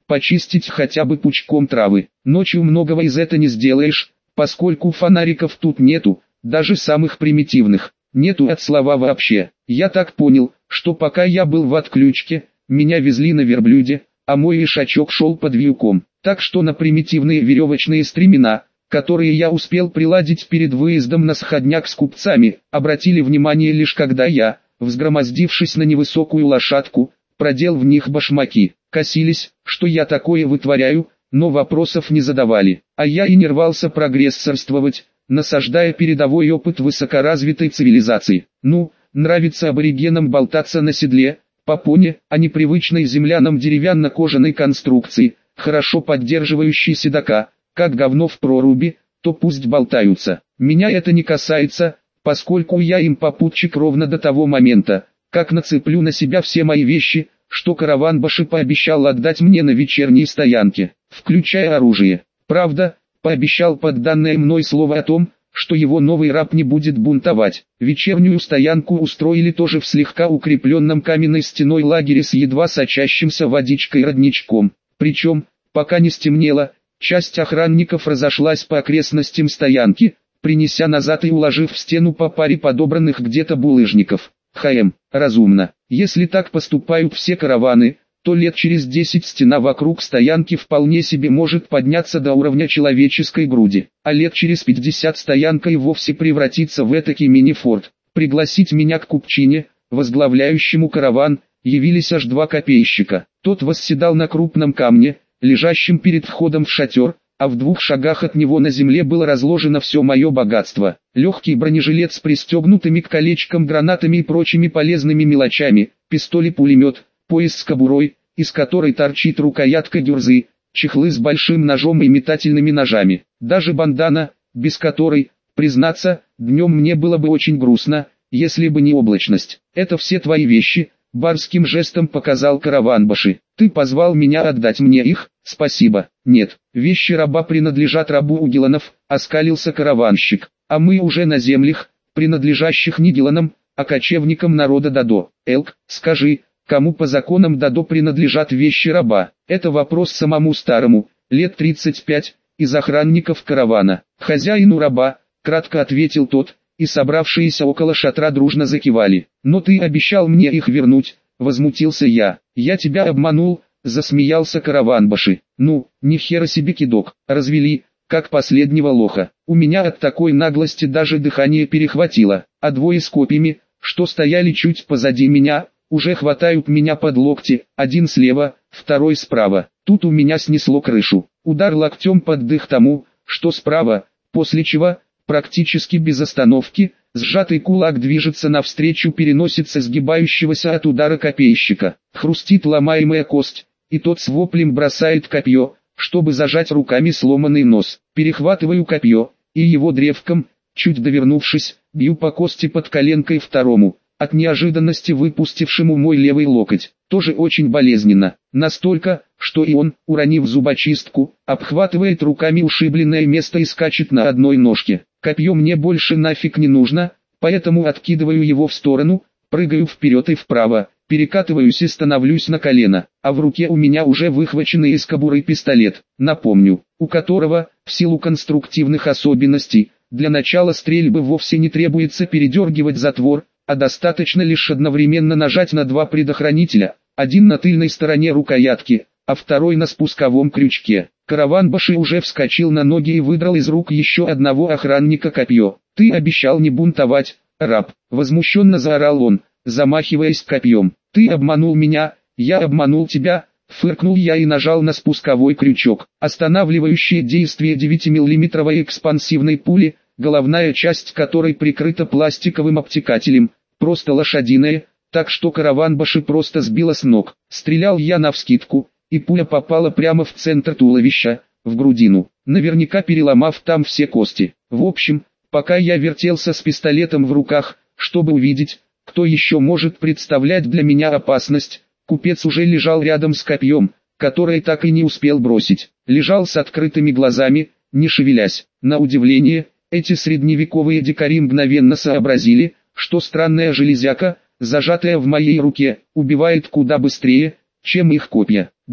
[SPEAKER 1] почистить хотя бы пучком травы. Ночью многого из этого не сделаешь, поскольку фонариков тут нету, даже самых примитивных. Нету от слова вообще. Я так понял, что пока я был в отключке, меня везли на верблюде, а мой ишачок шел под вьюком. Так что на примитивные веревочные стремена, которые я успел приладить перед выездом на сходняк с купцами, обратили внимание лишь когда я, взгромоздившись на невысокую лошадку, продел в них башмаки. Косились, что я такое вытворяю, но вопросов не задавали. А я и не рвался прогрессорствовать, насаждая передовой опыт высокоразвитой цивилизации. Ну, нравится аборигенам болтаться на седле, попоне, а не привычной землянам деревянно-кожаной конструкции, хорошо поддерживающей седока, как говно в проруби, то пусть болтаются. Меня это не касается, поскольку я им попутчик ровно до того момента, как нацеплю на себя все мои вещи, что Караван-баши пообещал отдать мне на вечерней стоянке, включая оружие. Правда, пообещал под данное мной слово о том, что его новый раб не будет бунтовать. Вечернюю стоянку устроили тоже в слегка укрепленном каменной стеной лагере с едва сочащимся водичкой родничком. Причем, пока не стемнело, часть охранников разошлась по окрестностям стоянки, принеся назад и уложив в стену по паре подобранных где-то булыжников. Хм, разумно. Если так поступают все караваны, то лет через десять стена вокруг стоянки вполне себе может подняться до уровня человеческой груди, а лет через пятьдесят стоянка и вовсе превратится в этакий мини-форт. Пригласить меня к купчине, возглавляющему караван, явились аж два копейщика. Тот восседал на крупном камне, лежащем перед входом в шатер, а в двух шагах от него на земле было разложено все мое богатство. Легкий бронежилет с пристегнутыми к колечкам гранатами и прочими полезными мелочами, пистолет-пулемет, пояс с кобурой, из которой торчит рукоятка гюрзы, чехлы с большим ножом и метательными ножами. Даже бандана, без которой, признаться, днем мне было бы очень грустно, если бы не облачность. Это все твои вещи, барским жестом показал Караван-баши. Ты позвал меня отдать мне их, спасибо. Нет, вещи раба принадлежат рабу у Гиланов, оскалился караванщик. А мы уже на землях, принадлежащих не Гиланам, а кочевникам народа Дадо. Элк, скажи, кому по законам Дадо принадлежат вещи раба? Это вопрос самому старому, лет тридцать пять, из охранников каравана. Хозяину раба, кратко ответил тот, и собравшиеся около шатра дружно закивали. Но ты обещал мне их вернуть, возмутился я. Я тебя обманул, засмеялся Караван-баши. Ну, ни хера себе кидок, развели, как последнего лоха. У меня от такой наглости даже дыхание перехватило, а двое с копьями, что стояли чуть позади меня, уже хватают меня под локти, один слева, второй справа. Тут у меня снесло крышу. Удар локтем под дых тому, что справа, после чего, практически без остановки, сжатый кулак движется навстречу переносице сгибающегося от удара копейщика. Хрустит ломаемая кость, и тот с воплем бросает копье, чтобы зажать руками сломанный нос. Перехватываю копье, и его древком, чуть довернувшись, бью по кости под коленкой второму, от неожиданности выпустившему мой левый локоть. Тоже очень болезненно, настолько, что и он, уронив зубочистку, обхватывает руками ушибленное место и скачет на одной ножке. Копье мне больше нафиг не нужно, поэтому откидываю его в сторону, прыгаю вперед и вправо, перекатываюсь и становлюсь на колено, а в руке у меня уже выхваченный из кобуры пистолет, напомню, у которого, в силу конструктивных особенностей, для начала стрельбы вовсе не требуется передергивать затвор, а достаточно лишь одновременно нажать на два предохранителя, один на тыльной стороне рукоятки, а второй на спусковом крючке. Караван-баши уже вскочил на ноги и выдрал из рук еще одного охранника копье. «Ты обещал не бунтовать, раб!» — возмущенно заорал он, замахиваясь копьем. «Ты обманул меня, я обманул тебя!» — фыркнул я и нажал на спусковой крючок. Останавливающее действие девятимиллиметровой экспансивной пули, головная часть которой прикрыта пластиковым обтекателем, просто лошадиная, так что Караван-баши просто сбила с ног. Стрелял я навскидку, и пуля попала прямо в центр туловища, в грудину, наверняка переломав там все кости. В общем, пока я вертелся с пистолетом в руках, чтобы увидеть, кто еще может представлять для меня опасность, купец уже лежал рядом с копьем, которое так и не успел бросить. Лежал с открытыми глазами, не шевелясь. На удивление, эти средневековые дикари мгновенно сообразили, что странная железяка, зажатая в моей руке, убивает куда быстрее, чем их копья. Да и,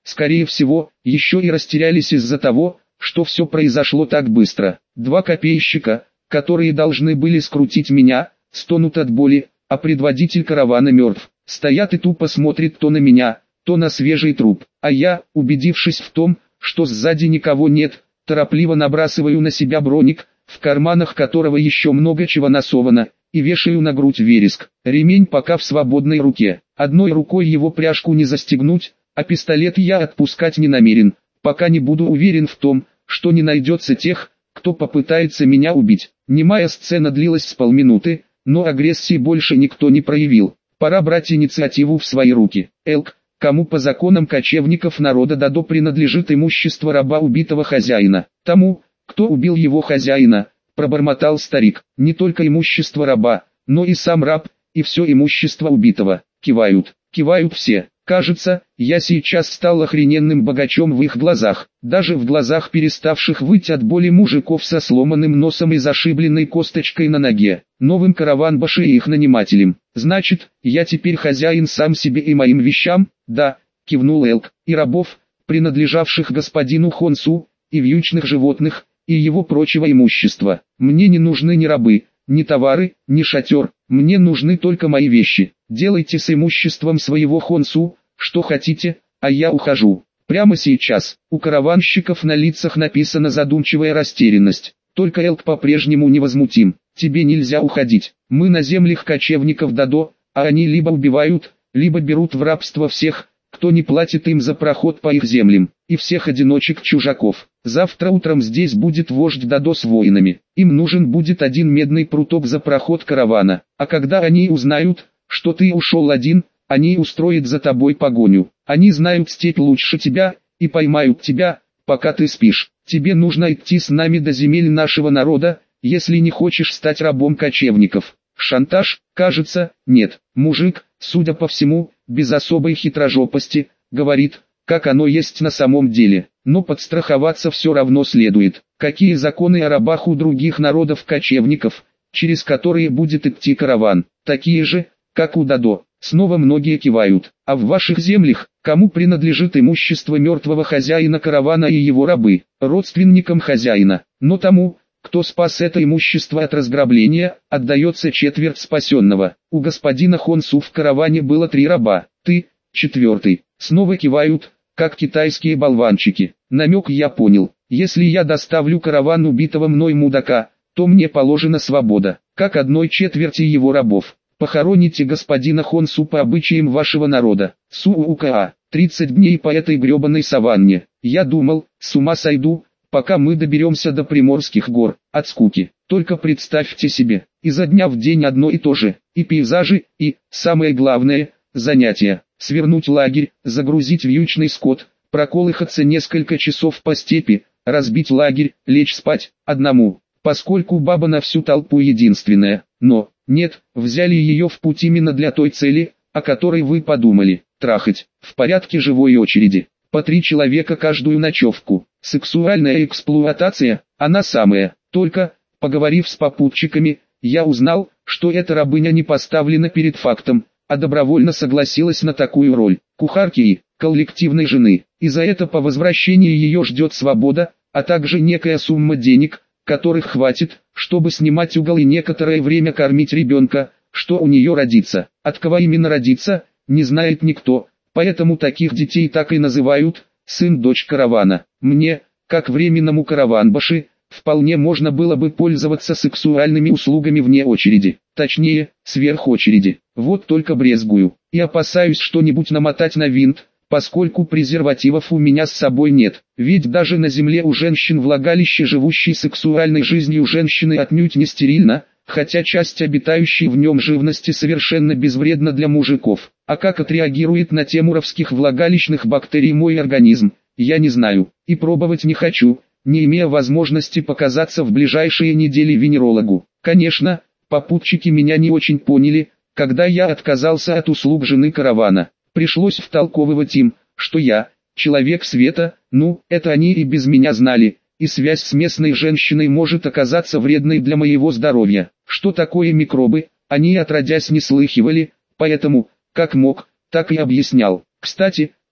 [SPEAKER 1] скорее всего, еще и растерялись из-за того, что все произошло так быстро. Два копейщика, которые должны были скрутить меня, стонут от боли, а предводитель каравана мертв. Стоят и тупо смотрят то на меня, то на свежий труп. А я, убедившись в том, что сзади никого нет, торопливо набрасываю на себя броник, в карманах которого еще много чего насовано, и вешаю на грудь вереск. Ремень пока в свободной руке. Одной рукой его пряжку не застегнуть, а пистолет я отпускать не намерен, пока не буду уверен в том, что не найдется тех, кто попытается меня убить. Немая сцена длилась с полминуты, но агрессии больше никто не проявил. Пора брать инициативу в свои руки. Элк, кому по законам кочевников народа Дадо принадлежит имущество раба убитого хозяина? Тому, кто убил его хозяина, пробормотал старик. Не только имущество раба, но и сам раб, и все имущество убитого. Кивают, кивают все. Кажется, я сейчас стал охрененным богачом в их глазах, даже в глазах переставших выть от боли мужиков со сломанным носом и зашибленной косточкой на ноге, новым караван-баши и их нанимателем. Значит, я теперь хозяин сам себе и моим вещам? Да, кивнул Элк, и рабов, принадлежавших господину Хонсу, и вьючных животных, и его прочего имущества. Мне не нужны ни рабы, ни товары, ни шатер, мне нужны только мои вещи. Делайте с имуществом своего Хонсу что хотите, а я ухожу. Прямо сейчас. У караванщиков на лицах написана задумчивая растерянность. Только Элк по-прежнему невозмутим. Тебе нельзя уходить. Мы на землях кочевников Дадо, а они либо убивают, либо берут в рабство всех, кто не платит им за проход по их землям, и всех одиночек-чужаков. Завтра утром здесь будет вождь Дадо с воинами. Им нужен будет один медный пруток за проход каравана. А когда они узнают, что ты ушел один, они устроят за тобой погоню. Они знают степь лучше тебя, и поймают тебя, пока ты спишь. Тебе нужно идти с нами до земель нашего народа, если не хочешь стать рабом кочевников. Шантаж, кажется, нет. Мужик, судя по всему, без особой хитрожопости, говорит, как оно есть на самом деле. Но подстраховаться все равно следует. Какие законы о рабах у других народов кочевников, через которые будет идти караван? Такие же, как у Дадо. Снова многие кивают. А в ваших землях, кому принадлежит имущество мертвого хозяина каравана и его рабы? Родственникам хозяина. Но тому, кто спас это имущество от разграбления, отдается четверть спасенного. У господина Хонсу в караване было три раба. Ты, четвертый. Снова кивают, как китайские болванчики. Намек я понял. Если я доставлю караван убитого мной мудака, то мне положена свобода, как одной четверти его рабов. Похороните господина Хонсу по обычаям вашего народа. Суука, тридцать дней по этой гребаной саванне. Я думал, с ума сойду, пока мы доберемся до Приморских гор, от скуки. Только представьте себе, изо дня в день одно и то же, и пейзажи, и, самое главное, занятия. Свернуть лагерь, загрузить вьючный скот, проколыхаться несколько часов по степи, разбить лагерь, лечь спать, одному. Поскольку баба на всю толпу единственная, но, нет, взяли ее в путь именно для той цели, о которой вы подумали, трахать, в порядке живой очереди, по три человека каждую ночевку. Сексуальная эксплуатация, она самая, только, поговорив с попутчиками, я узнал, что эта рабыня не поставлена перед фактом, а добровольно согласилась на такую роль, кухарки и коллективной жены, и за это по возвращении ее ждет свобода, а также некая сумма денег, которых хватит, чтобы снимать угол и некоторое время кормить ребенка, что у нее родится. От кого именно родится, не знает никто, поэтому таких детей так и называют «сын-дочь каравана». Мне, как временному караван-баши, вполне можно было бы пользоваться сексуальными услугами вне очереди, точнее, сверх очереди. Вот только брезгую, и опасаюсь что-нибудь намотать на винт, поскольку презервативов у меня с собой нет. Ведь даже на земле у женщин влагалище, живущей сексуальной жизнью женщины, отнюдь не стерильно, хотя часть обитающей в нем живности совершенно безвредна для мужиков. А как отреагирует на темуровских влагалищных бактерий мой организм, я не знаю, и пробовать не хочу, не имея возможности показаться в ближайшие недели венерологу. Конечно, попутчики меня не очень поняли, когда я отказался от услуг жены каравана. Пришлось втолковывать им, что я, человек света, ну, это они и без меня знали, и связь с местной женщиной может оказаться вредной для моего здоровья. Что такое микробы, они отродясь не слыхивали, поэтому, как мог, так и объяснял. Кстати,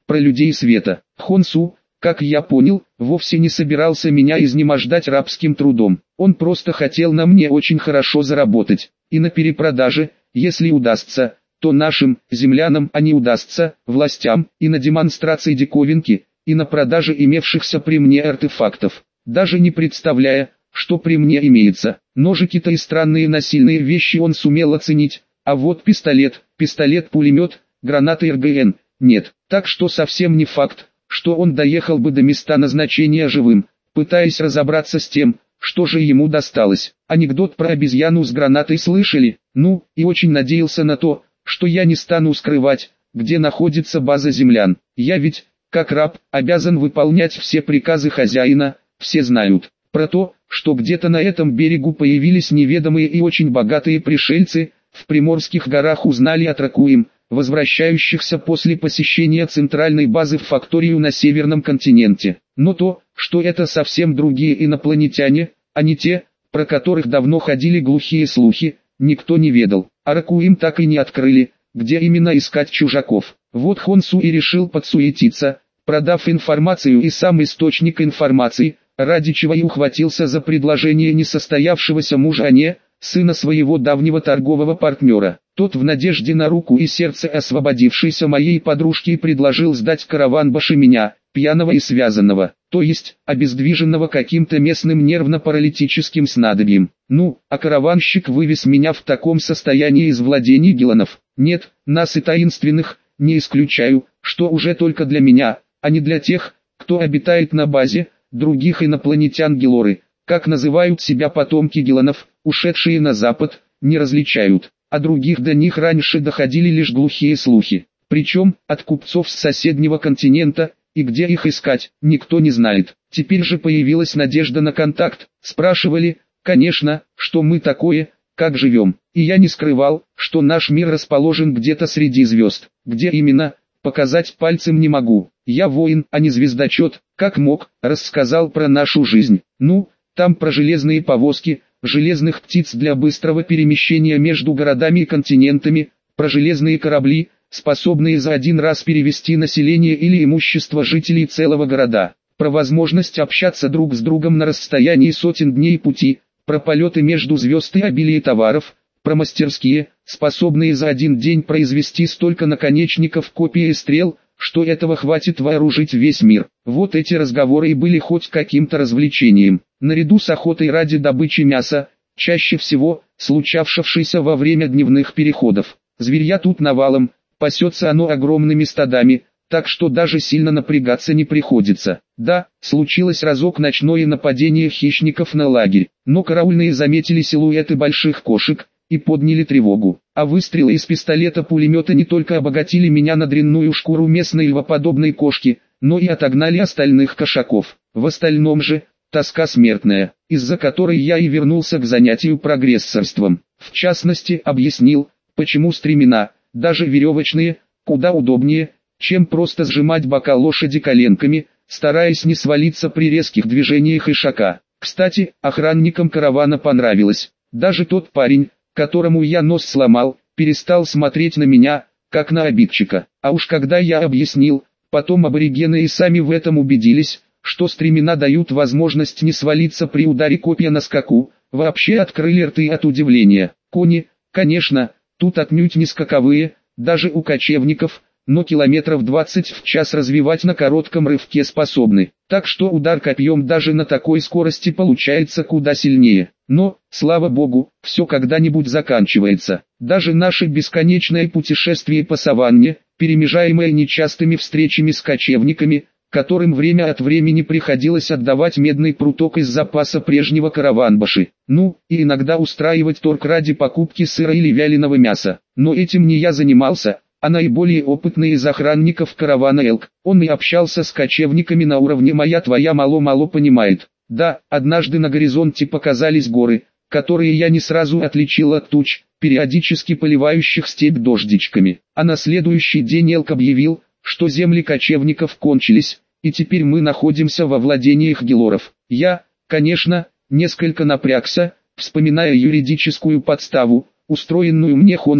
[SPEAKER 1] про людей света. Хонсу, как я понял, вовсе не собирался меня изнемождать рабским трудом. Он просто хотел на мне очень хорошо заработать. И на перепродаже, если удастся, то нашим, землянам, а не удастся, властям, и на демонстрации диковинки, и на продаже имевшихся при мне артефактов. Даже не представляя, что при мне имеется. Ножики-то и странные насильные вещи он сумел оценить, а вот пистолет, пистолет-пулемет, гранаты эр гэ эн, нет. Так что совсем не факт, что он доехал бы до места назначения живым, пытаясь разобраться с тем, что же ему досталось. Анекдот про обезьяну с гранатой слышали? Ну, и очень надеялся на то, что я не стану скрывать, где находится база землян. Я ведь, как раб, обязан выполнять все приказы хозяина, все знают. Про то, что где-то на этом берегу появились неведомые и очень богатые пришельцы, в Приморских горах узнали от Ракуим, возвращающихся после посещения центральной базы в факторию на Северном континенте. Но то, что это совсем другие инопланетяне, а не те, про которых давно ходили глухие слухи, никто не ведал. А Ракуим так и не открыли, где именно искать чужаков. Вот Хонсу и решил подсуетиться, продав информацию и сам источник информации, ради чего и ухватился за предложение несостоявшегося мужа Ане, сына своего давнего торгового партнера. Тот в надежде на руку и сердце освободившейся моей подружки предложил сдать Караван-Баши меня, пьяного и связанного, то есть, обездвиженного каким-то местным нервно-паралитическим снадобьем. Ну, а караванщик вывез меня в таком состоянии из владений Геланов. Нет, нас и таинственных, не исключаю, что уже только для меня, а не для тех, кто обитает на базе, других инопланетян Гелоры, как называют себя потомки Геланов, ушедшие на запад, не различают, а других до них раньше доходили лишь глухие слухи. Причем, от купцов с соседнего континента, и где их искать, никто не знает. Теперь же появилась надежда на контакт, спрашивали, конечно, что мы такое, как живем. И я не скрывал, что наш мир расположен где-то среди звезд. Где именно, показать пальцем не могу. Я воин, а не звездочет, как мог, рассказал про нашу жизнь. Ну, там про железные повозки, железных птиц для быстрого перемещения между городами и континентами, про железные корабли, способные за один раз перевести население или имущество жителей целого города, про возможность общаться друг с другом на расстоянии сотен дней пути, про полеты между звезд и обилие товаров, про мастерские, способные за один день произвести столько наконечников копий и стрел, что этого хватит вооружить весь мир. Вот эти разговоры и были хоть каким-то развлечением, наряду с охотой ради добычи мяса, чаще всего, случавшейся во время дневных переходов. Зверья тут навалом, пасется оно огромными стадами, так что даже сильно напрягаться не приходится. Да, случилось разок ночное нападение хищников на лагерь, но караульные заметили силуэты больших кошек и подняли тревогу. А выстрелы из пистолета-пулемета не только обогатили меня на дрянную шкуру местной львоподобной кошки, но и отогнали остальных кошаков. В остальном же, тоска смертная, из-за которой я и вернулся к занятию прогрессорством. В частности, объяснил, почему стремена, даже веревочные, куда удобнее, чем просто сжимать бока лошади коленками, стараясь не свалиться при резких движениях ишака. Кстати, охранникам каравана понравилось. Даже тот парень, которому я нос сломал, перестал смотреть на меня, как на обидчика. А уж когда я объяснил, потом аборигены и сами в этом убедились, что стремена дают возможность не свалиться при ударе копья на скаку, вообще открыли рты от удивления. Кони, конечно, тут отнюдь не скаковые, даже у кочевников, но километров двадцать в час развивать на коротком рывке способны. Так что удар копьем даже на такой скорости получается куда сильнее. Но, слава богу, все когда-нибудь заканчивается. Даже наше бесконечное путешествие по саванне, перемежаемое нечастыми встречами с кочевниками, которым время от времени приходилось отдавать медный пруток из запаса прежнего Караван-Баши. Ну, и иногда устраивать торг ради покупки сыра или вяленого мяса. Но этим не я занимался, а наиболее опытный из охранников каравана Элк. Он и общался с кочевниками на уровне «моя твоя мало-мало понимает». Да, однажды на горизонте показались горы, которые я не сразу отличил от туч, периодически поливающих степь дождичками. А на следующий день Элк объявил, что земли кочевников кончились, и теперь мы находимся во владениях гелоров. Я, конечно, несколько напрягся, вспоминая юридическую подставу, устроенную мне Хонсу.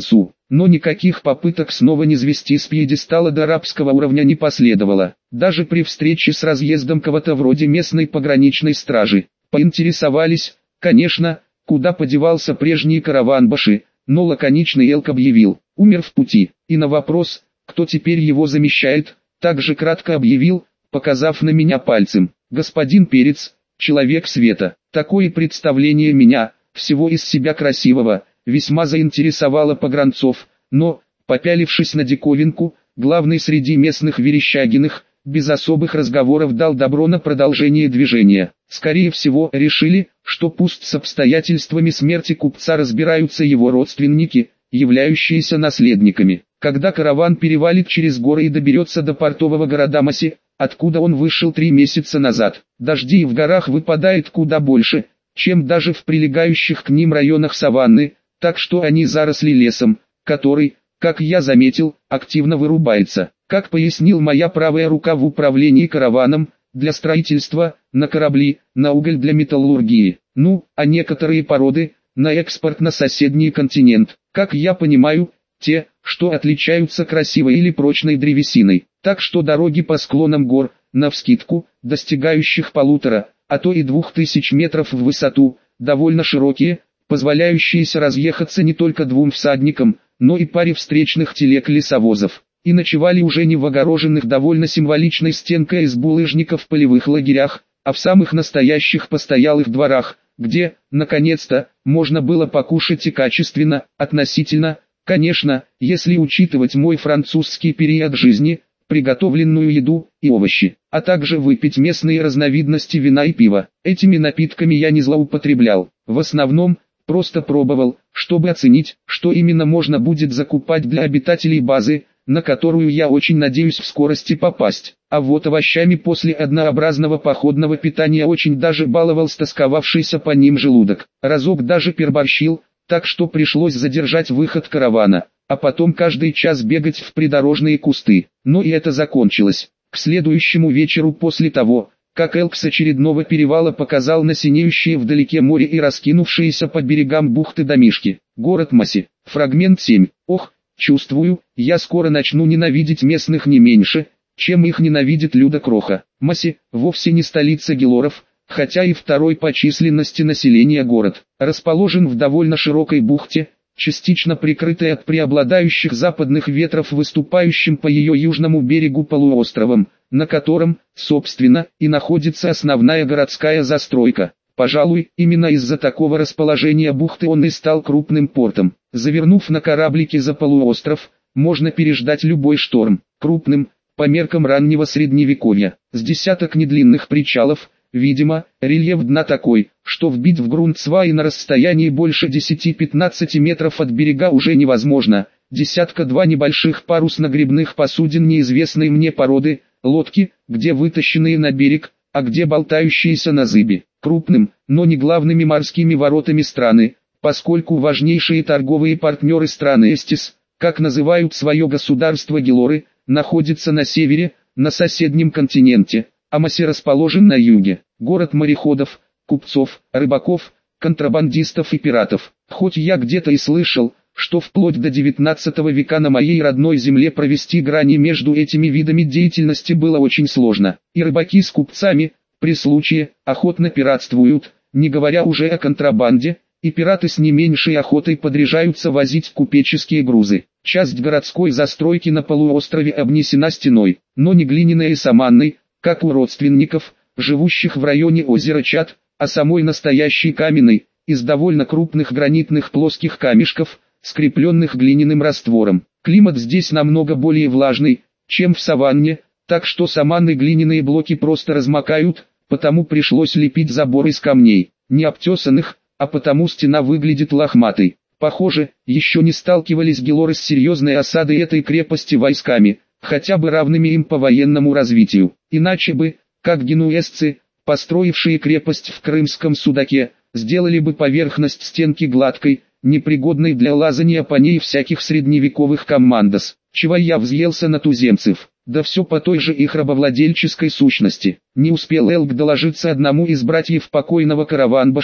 [SPEAKER 1] но никаких попыток снова низвести с пьедестала до рабского уровня не последовало. Даже при встрече с разъездом кого-то вроде местной пограничной стражи, поинтересовались, конечно, куда подевался прежний караван-баши, но лаконичный Элк объявил: умер в пути, и на вопрос, кто теперь его замещает, также кратко объявил, показав на меня пальцем: господин Перец, человек света. Такое представление меня, всего из себя красивого, весьма заинтересовало погранцов, но, попялившись на диковинку, главный среди местных Верещагиных, без особых разговоров дал добро на продолжение движения. Скорее всего, решили, что пусть с обстоятельствами смерти купца разбираются его родственники, являющиеся наследниками. Когда караван перевалит через горы и доберется до портового города Маси, откуда он вышел три месяца назад, дождей в горах выпадает куда больше, чем даже в прилегающих к ним районах саванны, так что они заросли лесом, который, как я заметил, активно вырубается. Как пояснил моя правая рука в управлении караваном, для строительства, на корабли, на уголь для металлургии, ну, а некоторые породы, на экспорт на соседний континент, как я понимаю, те, что отличаются красивой или прочной древесиной. Так что дороги по склонам гор, навскидку, достигающих полутора, а то и двух тысяч метров в высоту, довольно широкие, позволяющиеся разъехаться не только двум всадникам, но и паре встречных телег-лесовозов. И ночевали уже не в огороженных довольно символичной стенкой из булыжников полевых лагерях, а в самых настоящих постоялых дворах, где, наконец-то, можно было покушать и качественно, относительно, конечно, если учитывать мой французский период жизни, приготовленную еду и овощи, а также выпить местные разновидности вина и пива. Этими напитками я не злоупотреблял, в основном, просто пробовал, чтобы оценить, что именно можно будет закупать для обитателей базы, на которую я очень надеюсь в скорости попасть. А вот овощами после однообразного походного питания очень даже баловал стосковавшийся по ним желудок. Разок даже переборщил, так что пришлось задержать выход каравана, а потом каждый час бегать в придорожные кусты. Но и это закончилось. К следующему вечеру после того, как Элк с очередного перевала показал на синеющее вдалеке море и раскинувшиеся по берегам бухты домишки. Город Маси. Фрагмент семь. Ох, чувствую, я скоро начну ненавидеть местных не меньше, чем их ненавидит Люда Кроха. Маси вовсе не столица Гелоров, хотя и второй по численности населения город. Расположен в довольно широкой бухте, частично прикрытой от преобладающих западных ветров выступающим по ее южному берегу полуостровом, на котором, собственно, и находится основная городская застройка. Пожалуй, именно из-за такого расположения бухты он и стал крупным портом. Завернув на кораблике за полуостров, можно переждать любой шторм. Крупным, по меркам раннего средневековья, с десяток недлинных причалов. Видимо, рельеф дна такой, что вбить в грунт сваи на расстоянии больше десяти-пятнадцати метров от берега уже невозможно. Десятка-два небольших парусно-гребных посудин неизвестной мне породы, лодки, где вытащенные на берег, а где болтающиеся на зыбе. Крупным, но не главными морскими воротами страны, поскольку важнейшие торговые партнеры страны Эстис, как называют свое государство Гелоры, находятся на севере, на соседнем континенте. А Маси расположен на юге. Город мореходов, купцов, рыбаков, контрабандистов и пиратов. Хоть я где-то и слышал, что вплоть до девятнадцатого века на моей родной земле провести грани между этими видами деятельности было очень сложно. И рыбаки с купцами, при случае, охотно пиратствуют, не говоря уже о контрабанде, и пираты с не меньшей охотой подряжаются возить купеческие грузы. Часть городской застройки на полуострове обнесена стеной, но не глиняной и саманной, как у родственников, живущих в районе озера Чад, а самой настоящей каменной, из довольно крупных гранитных плоских камешков, скрепленных глиняным раствором. Климат здесь намного более влажный, чем в саванне, так что саманные глиняные блоки просто размокают, потому пришлось лепить забор из камней, не обтесанных, а потому стена выглядит лохматой. Похоже, еще не сталкивались гелоры с серьезной осадой этой крепости войсками, хотя бы равными им по военному развитию. Иначе бы, как генуэзцы, построившие крепость в Крымском Судаке, сделали бы поверхность стенки гладкой, непригодной для лазания по ней всяких средневековых командос. Чего я взъелся на туземцев, да все по той же их рабовладельческой сущности. Не успел Элк доложиться одному из братьев покойного караван-баши,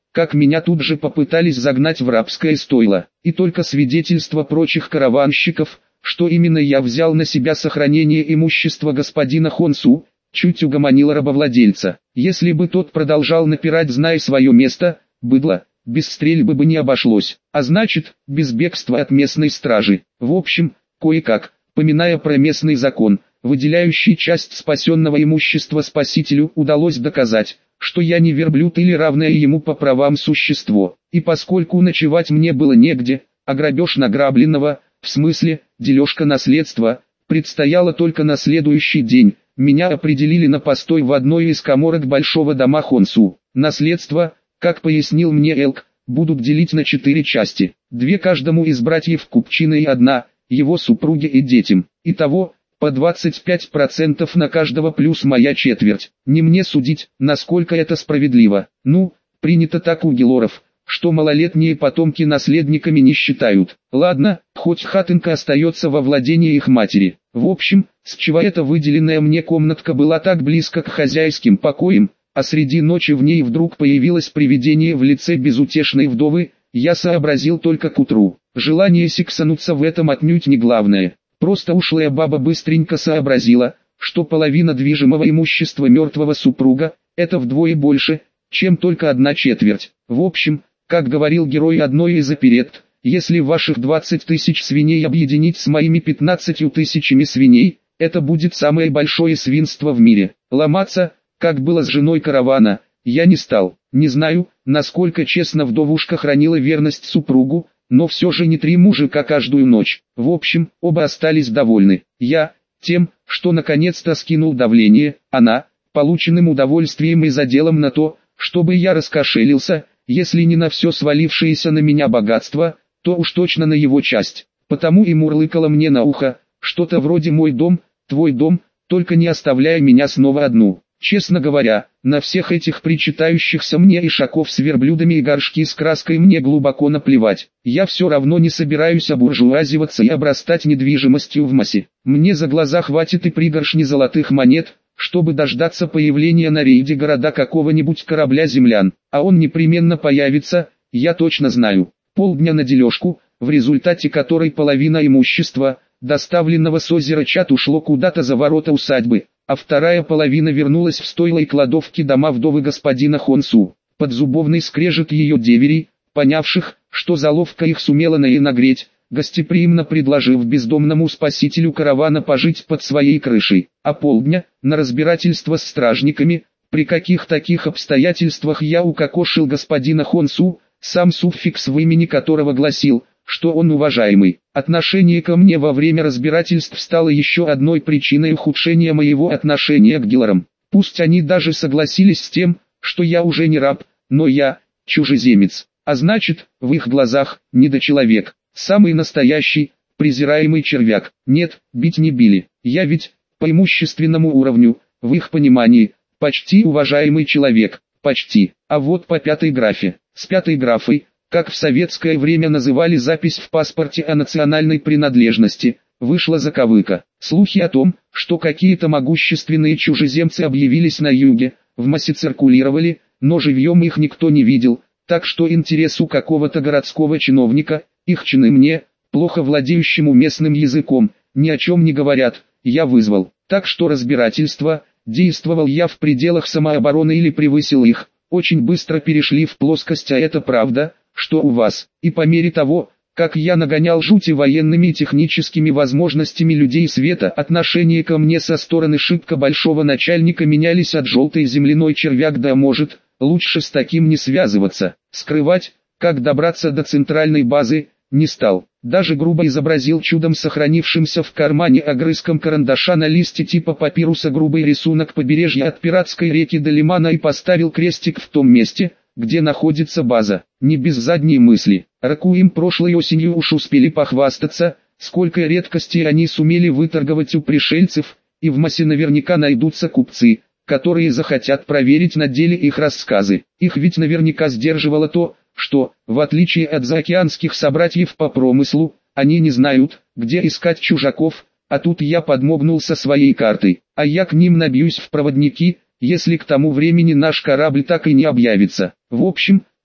[SPEAKER 1] как меня тут же попытались загнать в рабское стойло, и только свидетельство прочих караванщиков, что именно я взял на себя сохранение имущества господина Хонсу, чуть угомонило рабовладельца. Если бы тот продолжал напирать, зная свое место, быдло, без стрельбы бы не обошлось, а значит, без бегства от местной стражи. В общем, кое-как, поминая про местный закон, выделяющий часть спасенного имущества спасителю, удалось доказать, что я не верблюд или равное ему по правам существо. И поскольку ночевать мне было негде, а грабеж награбленного, в смысле, дележка наследства, предстояло только на следующий день, меня определили на постой в одной из каморок большого дома Хонсу. Наследство, как пояснил мне Элк, будут делить на четыре части, две каждому из братьев Купчина и одна, его супруге и детям. Итого, по двадцать пять процентов на каждого плюс моя четверть. Не мне судить, насколько это справедливо. Ну, принято так у Гелоров, что малолетние потомки наследниками не считают. Ладно, хоть хатынка остается во владении их матери. В общем, с чего эта выделенная мне комнатка была так близко к хозяйским покоям, а среди ночи в ней вдруг появилось привидение в лице безутешной вдовы, я сообразил только к утру. Желание сиксануться в этом отнюдь не главное. Просто ушлая баба быстренько сообразила, что половина движимого имущества мертвого супруга – это вдвое больше, чем только одна четверть. В общем, как говорил герой одной из оперетт, если ваших двадцать тысяч свиней объединить с моими пятнадцатью тысячами свиней, это будет самое большое свинство в мире. Ломаться, как было с женой каравана, я не стал. Не знаю, насколько честно вдовушка хранила верность супругу, но все же не три мужика каждую ночь. В общем, оба остались довольны. Я, тем, что наконец-то скинул давление, она, полученным удовольствием и заделом на то, чтобы я раскошелился, если не на все свалившееся на меня богатство, то уж точно на его часть. Потому и мурлыкала мне на ухо, что-то вроде «мой дом, твой дом, только не оставляй меня снова одну». Честно говоря, на всех этих причитающихся мне ишаков с верблюдами и горшки с краской мне глубоко наплевать. Я все равно не собираюсь обуржуазиваться и обрастать недвижимостью в массе. Мне за глаза хватит и пригоршни золотых монет, чтобы дождаться появления на рейде города какого-нибудь корабля землян. А он непременно появится, я точно знаю. Полдня на дележку, в результате которой половина имущества, доставленного с озера Чат, ушло куда-то за ворота усадьбы, а вторая половина вернулась в стойла и кладовки дома вдовы господина Хонсу. Под зубовный скрежет ее деверей, понявших, что заловка их сумела наинагреть, гостеприимно предложив бездомному спасителю каравана пожить под своей крышей. А полдня, на разбирательство с стражниками, при каких таких обстоятельствах я укокошил господина Хонсу, сам суффикс в имени которого гласил, что он уважаемый. Отношение ко мне во время разбирательств стало еще одной причиной ухудшения моего отношения к Гелорам. Пусть они даже согласились с тем, что я уже не раб, но я – чужеземец, а значит, в их глазах – недочеловек, самый настоящий, презираемый червяк. Нет, бить не били, я ведь, по имущественному уровню, в их понимании, почти уважаемый человек, почти. А вот по пятой графе, с пятой графой, как в советское время называли запись в паспорте о национальной принадлежности, вышла заковыка. Слухи о том, что какие-то могущественные чужеземцы объявились на юге, в массе циркулировали, но живьем их никто не видел, так что интерес у какого-то городского чиновника, их чины мне, плохо владеющему местным языком, ни о чем не говорят, я вызвал. Так что разбирательство, действовал я в пределах самообороны или превысил их, очень быстро перешли в плоскость «а это правда», что у вас, и по мере того, как я нагонял жути военными и техническими возможностями людей света, отношения ко мне со стороны шибко большого начальника менялись от желтой земляной червяк до может, лучше с таким не связываться. Скрывать, как добраться до центральной базы, не стал. Даже грубо изобразил чудом сохранившимся в кармане огрызком карандаша на листе типа папируса грубый рисунок побережья от пиратской реки до лимана и поставил крестик в том месте, где находится база. Не без задней мысли. Ракуим прошлой осенью уж успели похвастаться, сколько редкостей они сумели выторговать у пришельцев, и в массе наверняка найдутся купцы, которые захотят проверить на деле их рассказы. Их ведь наверняка сдерживало то, что, в отличие от заокеанских собратьев по промыслу, они не знают, где искать чужаков, а тут я подмогнул со своей картой, а я к ним набьюсь в проводники, если к тому времени наш корабль так и не объявится. В общем,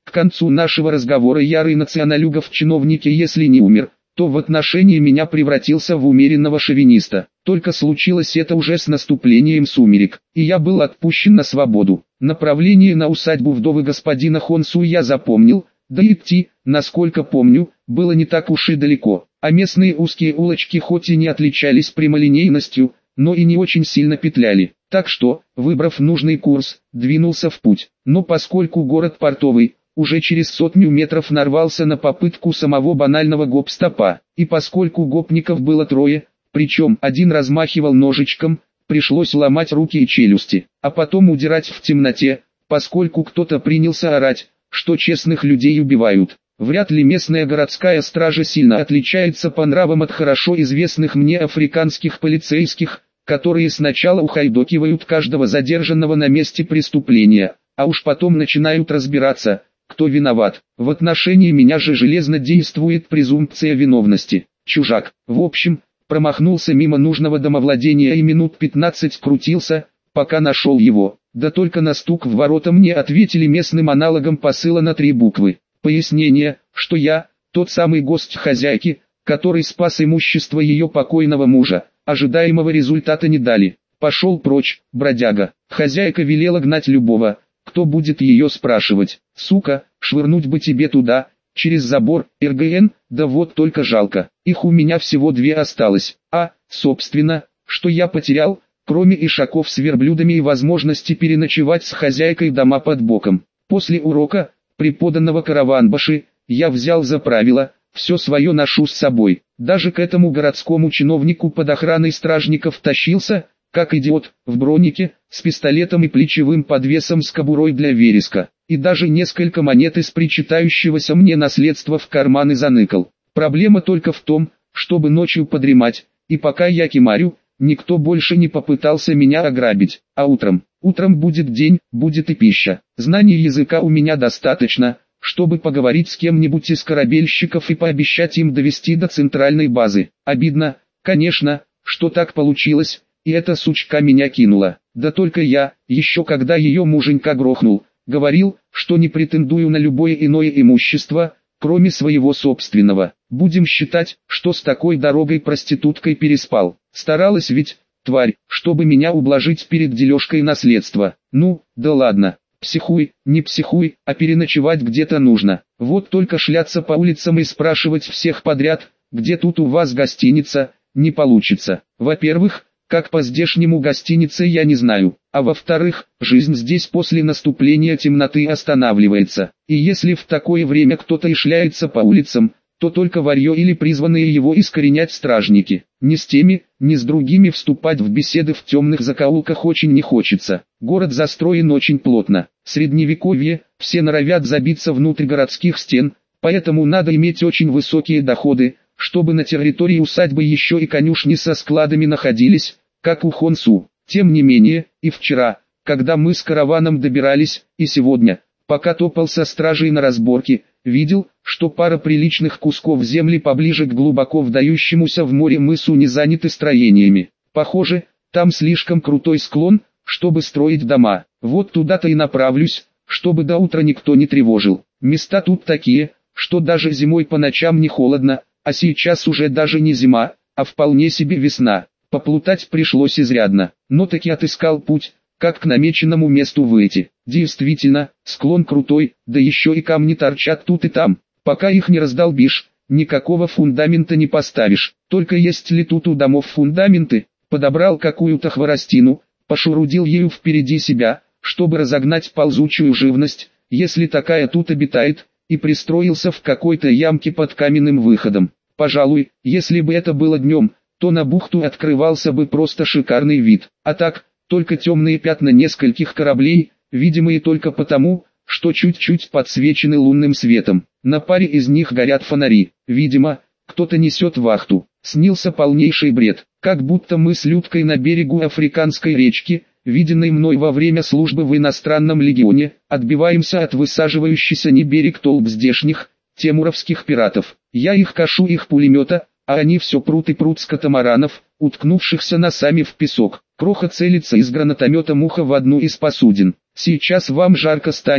[SPEAKER 1] К концу нашего разговора ярый националюга в чиновнике, если не умер, то в отношении меня превратился в умеренного шовиниста. Только случилось это уже с наступлением сумерек, и я был отпущен на свободу. Направление на усадьбу вдовы господина Хонсу я запомнил, да идти, насколько помню, было не так уж и далеко, а местные узкие улочки хоть и не отличались прямолинейностью, но и не очень сильно петляли. Так что, выбрав нужный курс, двинулся в путь. Но поскольку город портовый, уже через сотню метров нарвался на попытку самого банального гоп-стопа, и поскольку гопников было трое, причем один размахивал ножичком, пришлось ломать руки и челюсти, а потом удирать в темноте, поскольку кто-то принялся орать, что честных людей убивают. Вряд ли местная городская стража сильно отличается по нравам от хорошо известных мне африканских полицейских, которые сначала ухайдокивают каждого задержанного на месте преступления, а уж потом начинают разбираться, кто виноват. В отношении меня же железно действует презумпция виновности. Чужак, в общем, промахнулся мимо нужного домовладения и минут пятнадцать крутился, пока нашел его. Да только на стук в ворота мне ответили местным аналогом посыла на три буквы. Пояснение, что я, тот самый гость хозяйки, который спас имущество ее покойного мужа, ожидаемого результата не дали. Пошел прочь, бродяга. Хозяйка велела гнать любого, кто будет ее спрашивать. Сука, швырнуть бы тебе туда, через забор, эр гэ эн, да вот только жалко. Их у меня всего две осталось. А, собственно, что я потерял, кроме ишаков с верблюдами и возможности переночевать с хозяйкой дома под боком. После урока, преподанного Караванбаши, я взял за правило, все свое ношу с собой. Даже к этому городскому чиновнику под охраной стражников тащился, как идиот, в бронике, с пистолетом и плечевым подвесом с кобурой для вереска. И даже несколько монет из причитающегося мне наследства в карманы заныкал. Проблема только в том, чтобы ночью подремать, и пока я кимарю, никто больше не попытался меня ограбить. А утром, утром будет день, будет и пища. Знаний языка у меня достаточно, чтобы поговорить с кем-нибудь из корабельщиков и пообещать им довести до центральной базы. Обидно, конечно, что так получилось, и эта сучка меня кинула. Да только я, еще когда ее муженька грохнул, говорил, что не претендую на любое иное имущество, кроме своего собственного. Будем считать, что с такой дорогой проституткой переспал. Старалась ведь, тварь, чтобы меня ублажить перед дележкой наследства. Ну, да ладно. Психуй, не психуй, а переночевать где-то нужно. Вот только шляться по улицам и спрашивать всех подряд, где тут у вас гостиница, не получится. Во-первых, как по здешнему гостинице я не знаю, а во-вторых, жизнь здесь после наступления темноты останавливается. И если в такое время кто-то и шляется по улицам, то только варьё или призванные его искоренять стражники. Ни с теми, ни с другими вступать в беседы в темных закоулках очень не хочется. Город застроен очень плотно. Средневековье, все норовят забиться внутрь городских стен, поэтому надо иметь очень высокие доходы, чтобы на территории усадьбы еще и конюшни со складами находились, как у Хонсу. Тем не менее, и вчера, когда мы с караваном добирались, и сегодня, пока топал со стражей на разборке, видел, что пара приличных кусков земли поближе к глубоко вдающемуся в море мысу не заняты строениями. Похоже, там слишком крутой склон, чтобы строить дома. Вот туда-то и направлюсь, чтобы до утра никто не тревожил. Места тут такие, что даже зимой по ночам не холодно, а сейчас уже даже не зима, а вполне себе весна. Поплутать пришлось изрядно, но таки отыскал путь, как к намеченному месту выйти. Действительно, склон крутой, да еще и камни торчат тут и там. Пока их не раздолбишь, никакого фундамента не поставишь. Только есть ли тут у домов фундаменты? Подобрал какую-то хворостину, пошурудил ею впереди себя, чтобы разогнать ползучую живность, если такая тут обитает, и пристроился в какой-то ямке под каменным выходом. Пожалуй, если бы это было днем, то на бухту открывался бы просто шикарный вид. А так, только темные пятна нескольких кораблей, видимые только потому, что чуть-чуть подсвечены лунным светом. На паре из них горят фонари. Видимо, кто-то несет вахту. Снился полнейший бред, как будто мы с Людкой на берегу африканской речки, виденной мной во время службы в иностранном легионе, отбиваемся от высаживающейся не берег толп здешних, темуровских пиратов. Я их кашу их пулемета, а они все прут и прут с катамаранов, уткнувшихся носами в песок. Кроха целится из гранатомета муха в одну из посудин. Сейчас вам жарко станет,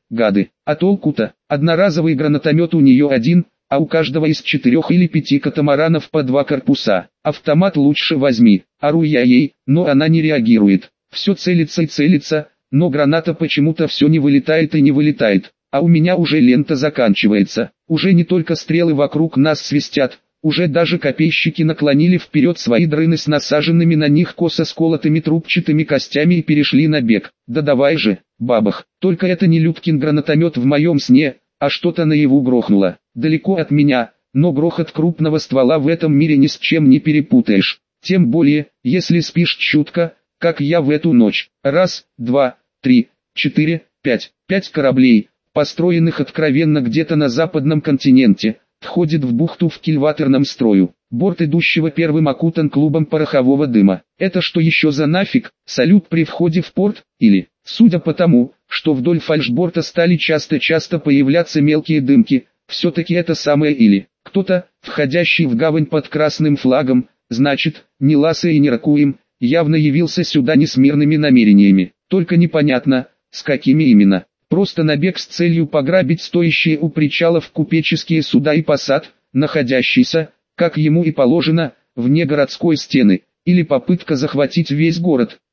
[SPEAKER 1] гады. А толку-то? Одноразовый гранатомет у нее один, а у каждого из четырех или пяти катамаранов по два корпуса. Автомат лучше возьми. Ору я ей, но она не реагирует. Все целится и целится, но граната почему-то все не вылетает и не вылетает. А у меня уже лента заканчивается. Уже не только стрелы вокруг нас свистят, уже даже копейщики наклонили вперед свои дрыны с насаженными на них косо сколотыми трубчатыми костями и перешли на бег. Да давай же, бабах. Только это не Людкин гранатомет в моем сне, а что-то наяву грохнуло. Далеко от меня, но грохот крупного ствола в этом мире ни с чем не перепутаешь. Тем более, если спишь чутко, как я в эту ночь. Раз, два, три, четыре, пять. Пять кораблей, построенных откровенно где-то на западном континенте, входит в бухту в кильваторном строю. Борт идущего первым окутан клубом порохового дыма. Это что еще за нафиг? Салют при входе в порт? Или, судя по тому, что вдоль фальшборта стали часто-часто появляться мелкие дымки, все-таки это самое или. Кто-то, входящий в гавань под красным флагом, значит, не Лассе и не Ракуим, явно явился сюда не с мирными намерениями. Только непонятно, с какими именно. Просто набег с целью пограбить стоящие у причалов купеческие суда и посад, находящийся, как ему и положено, вне городской стены, или попытка захватить весь город.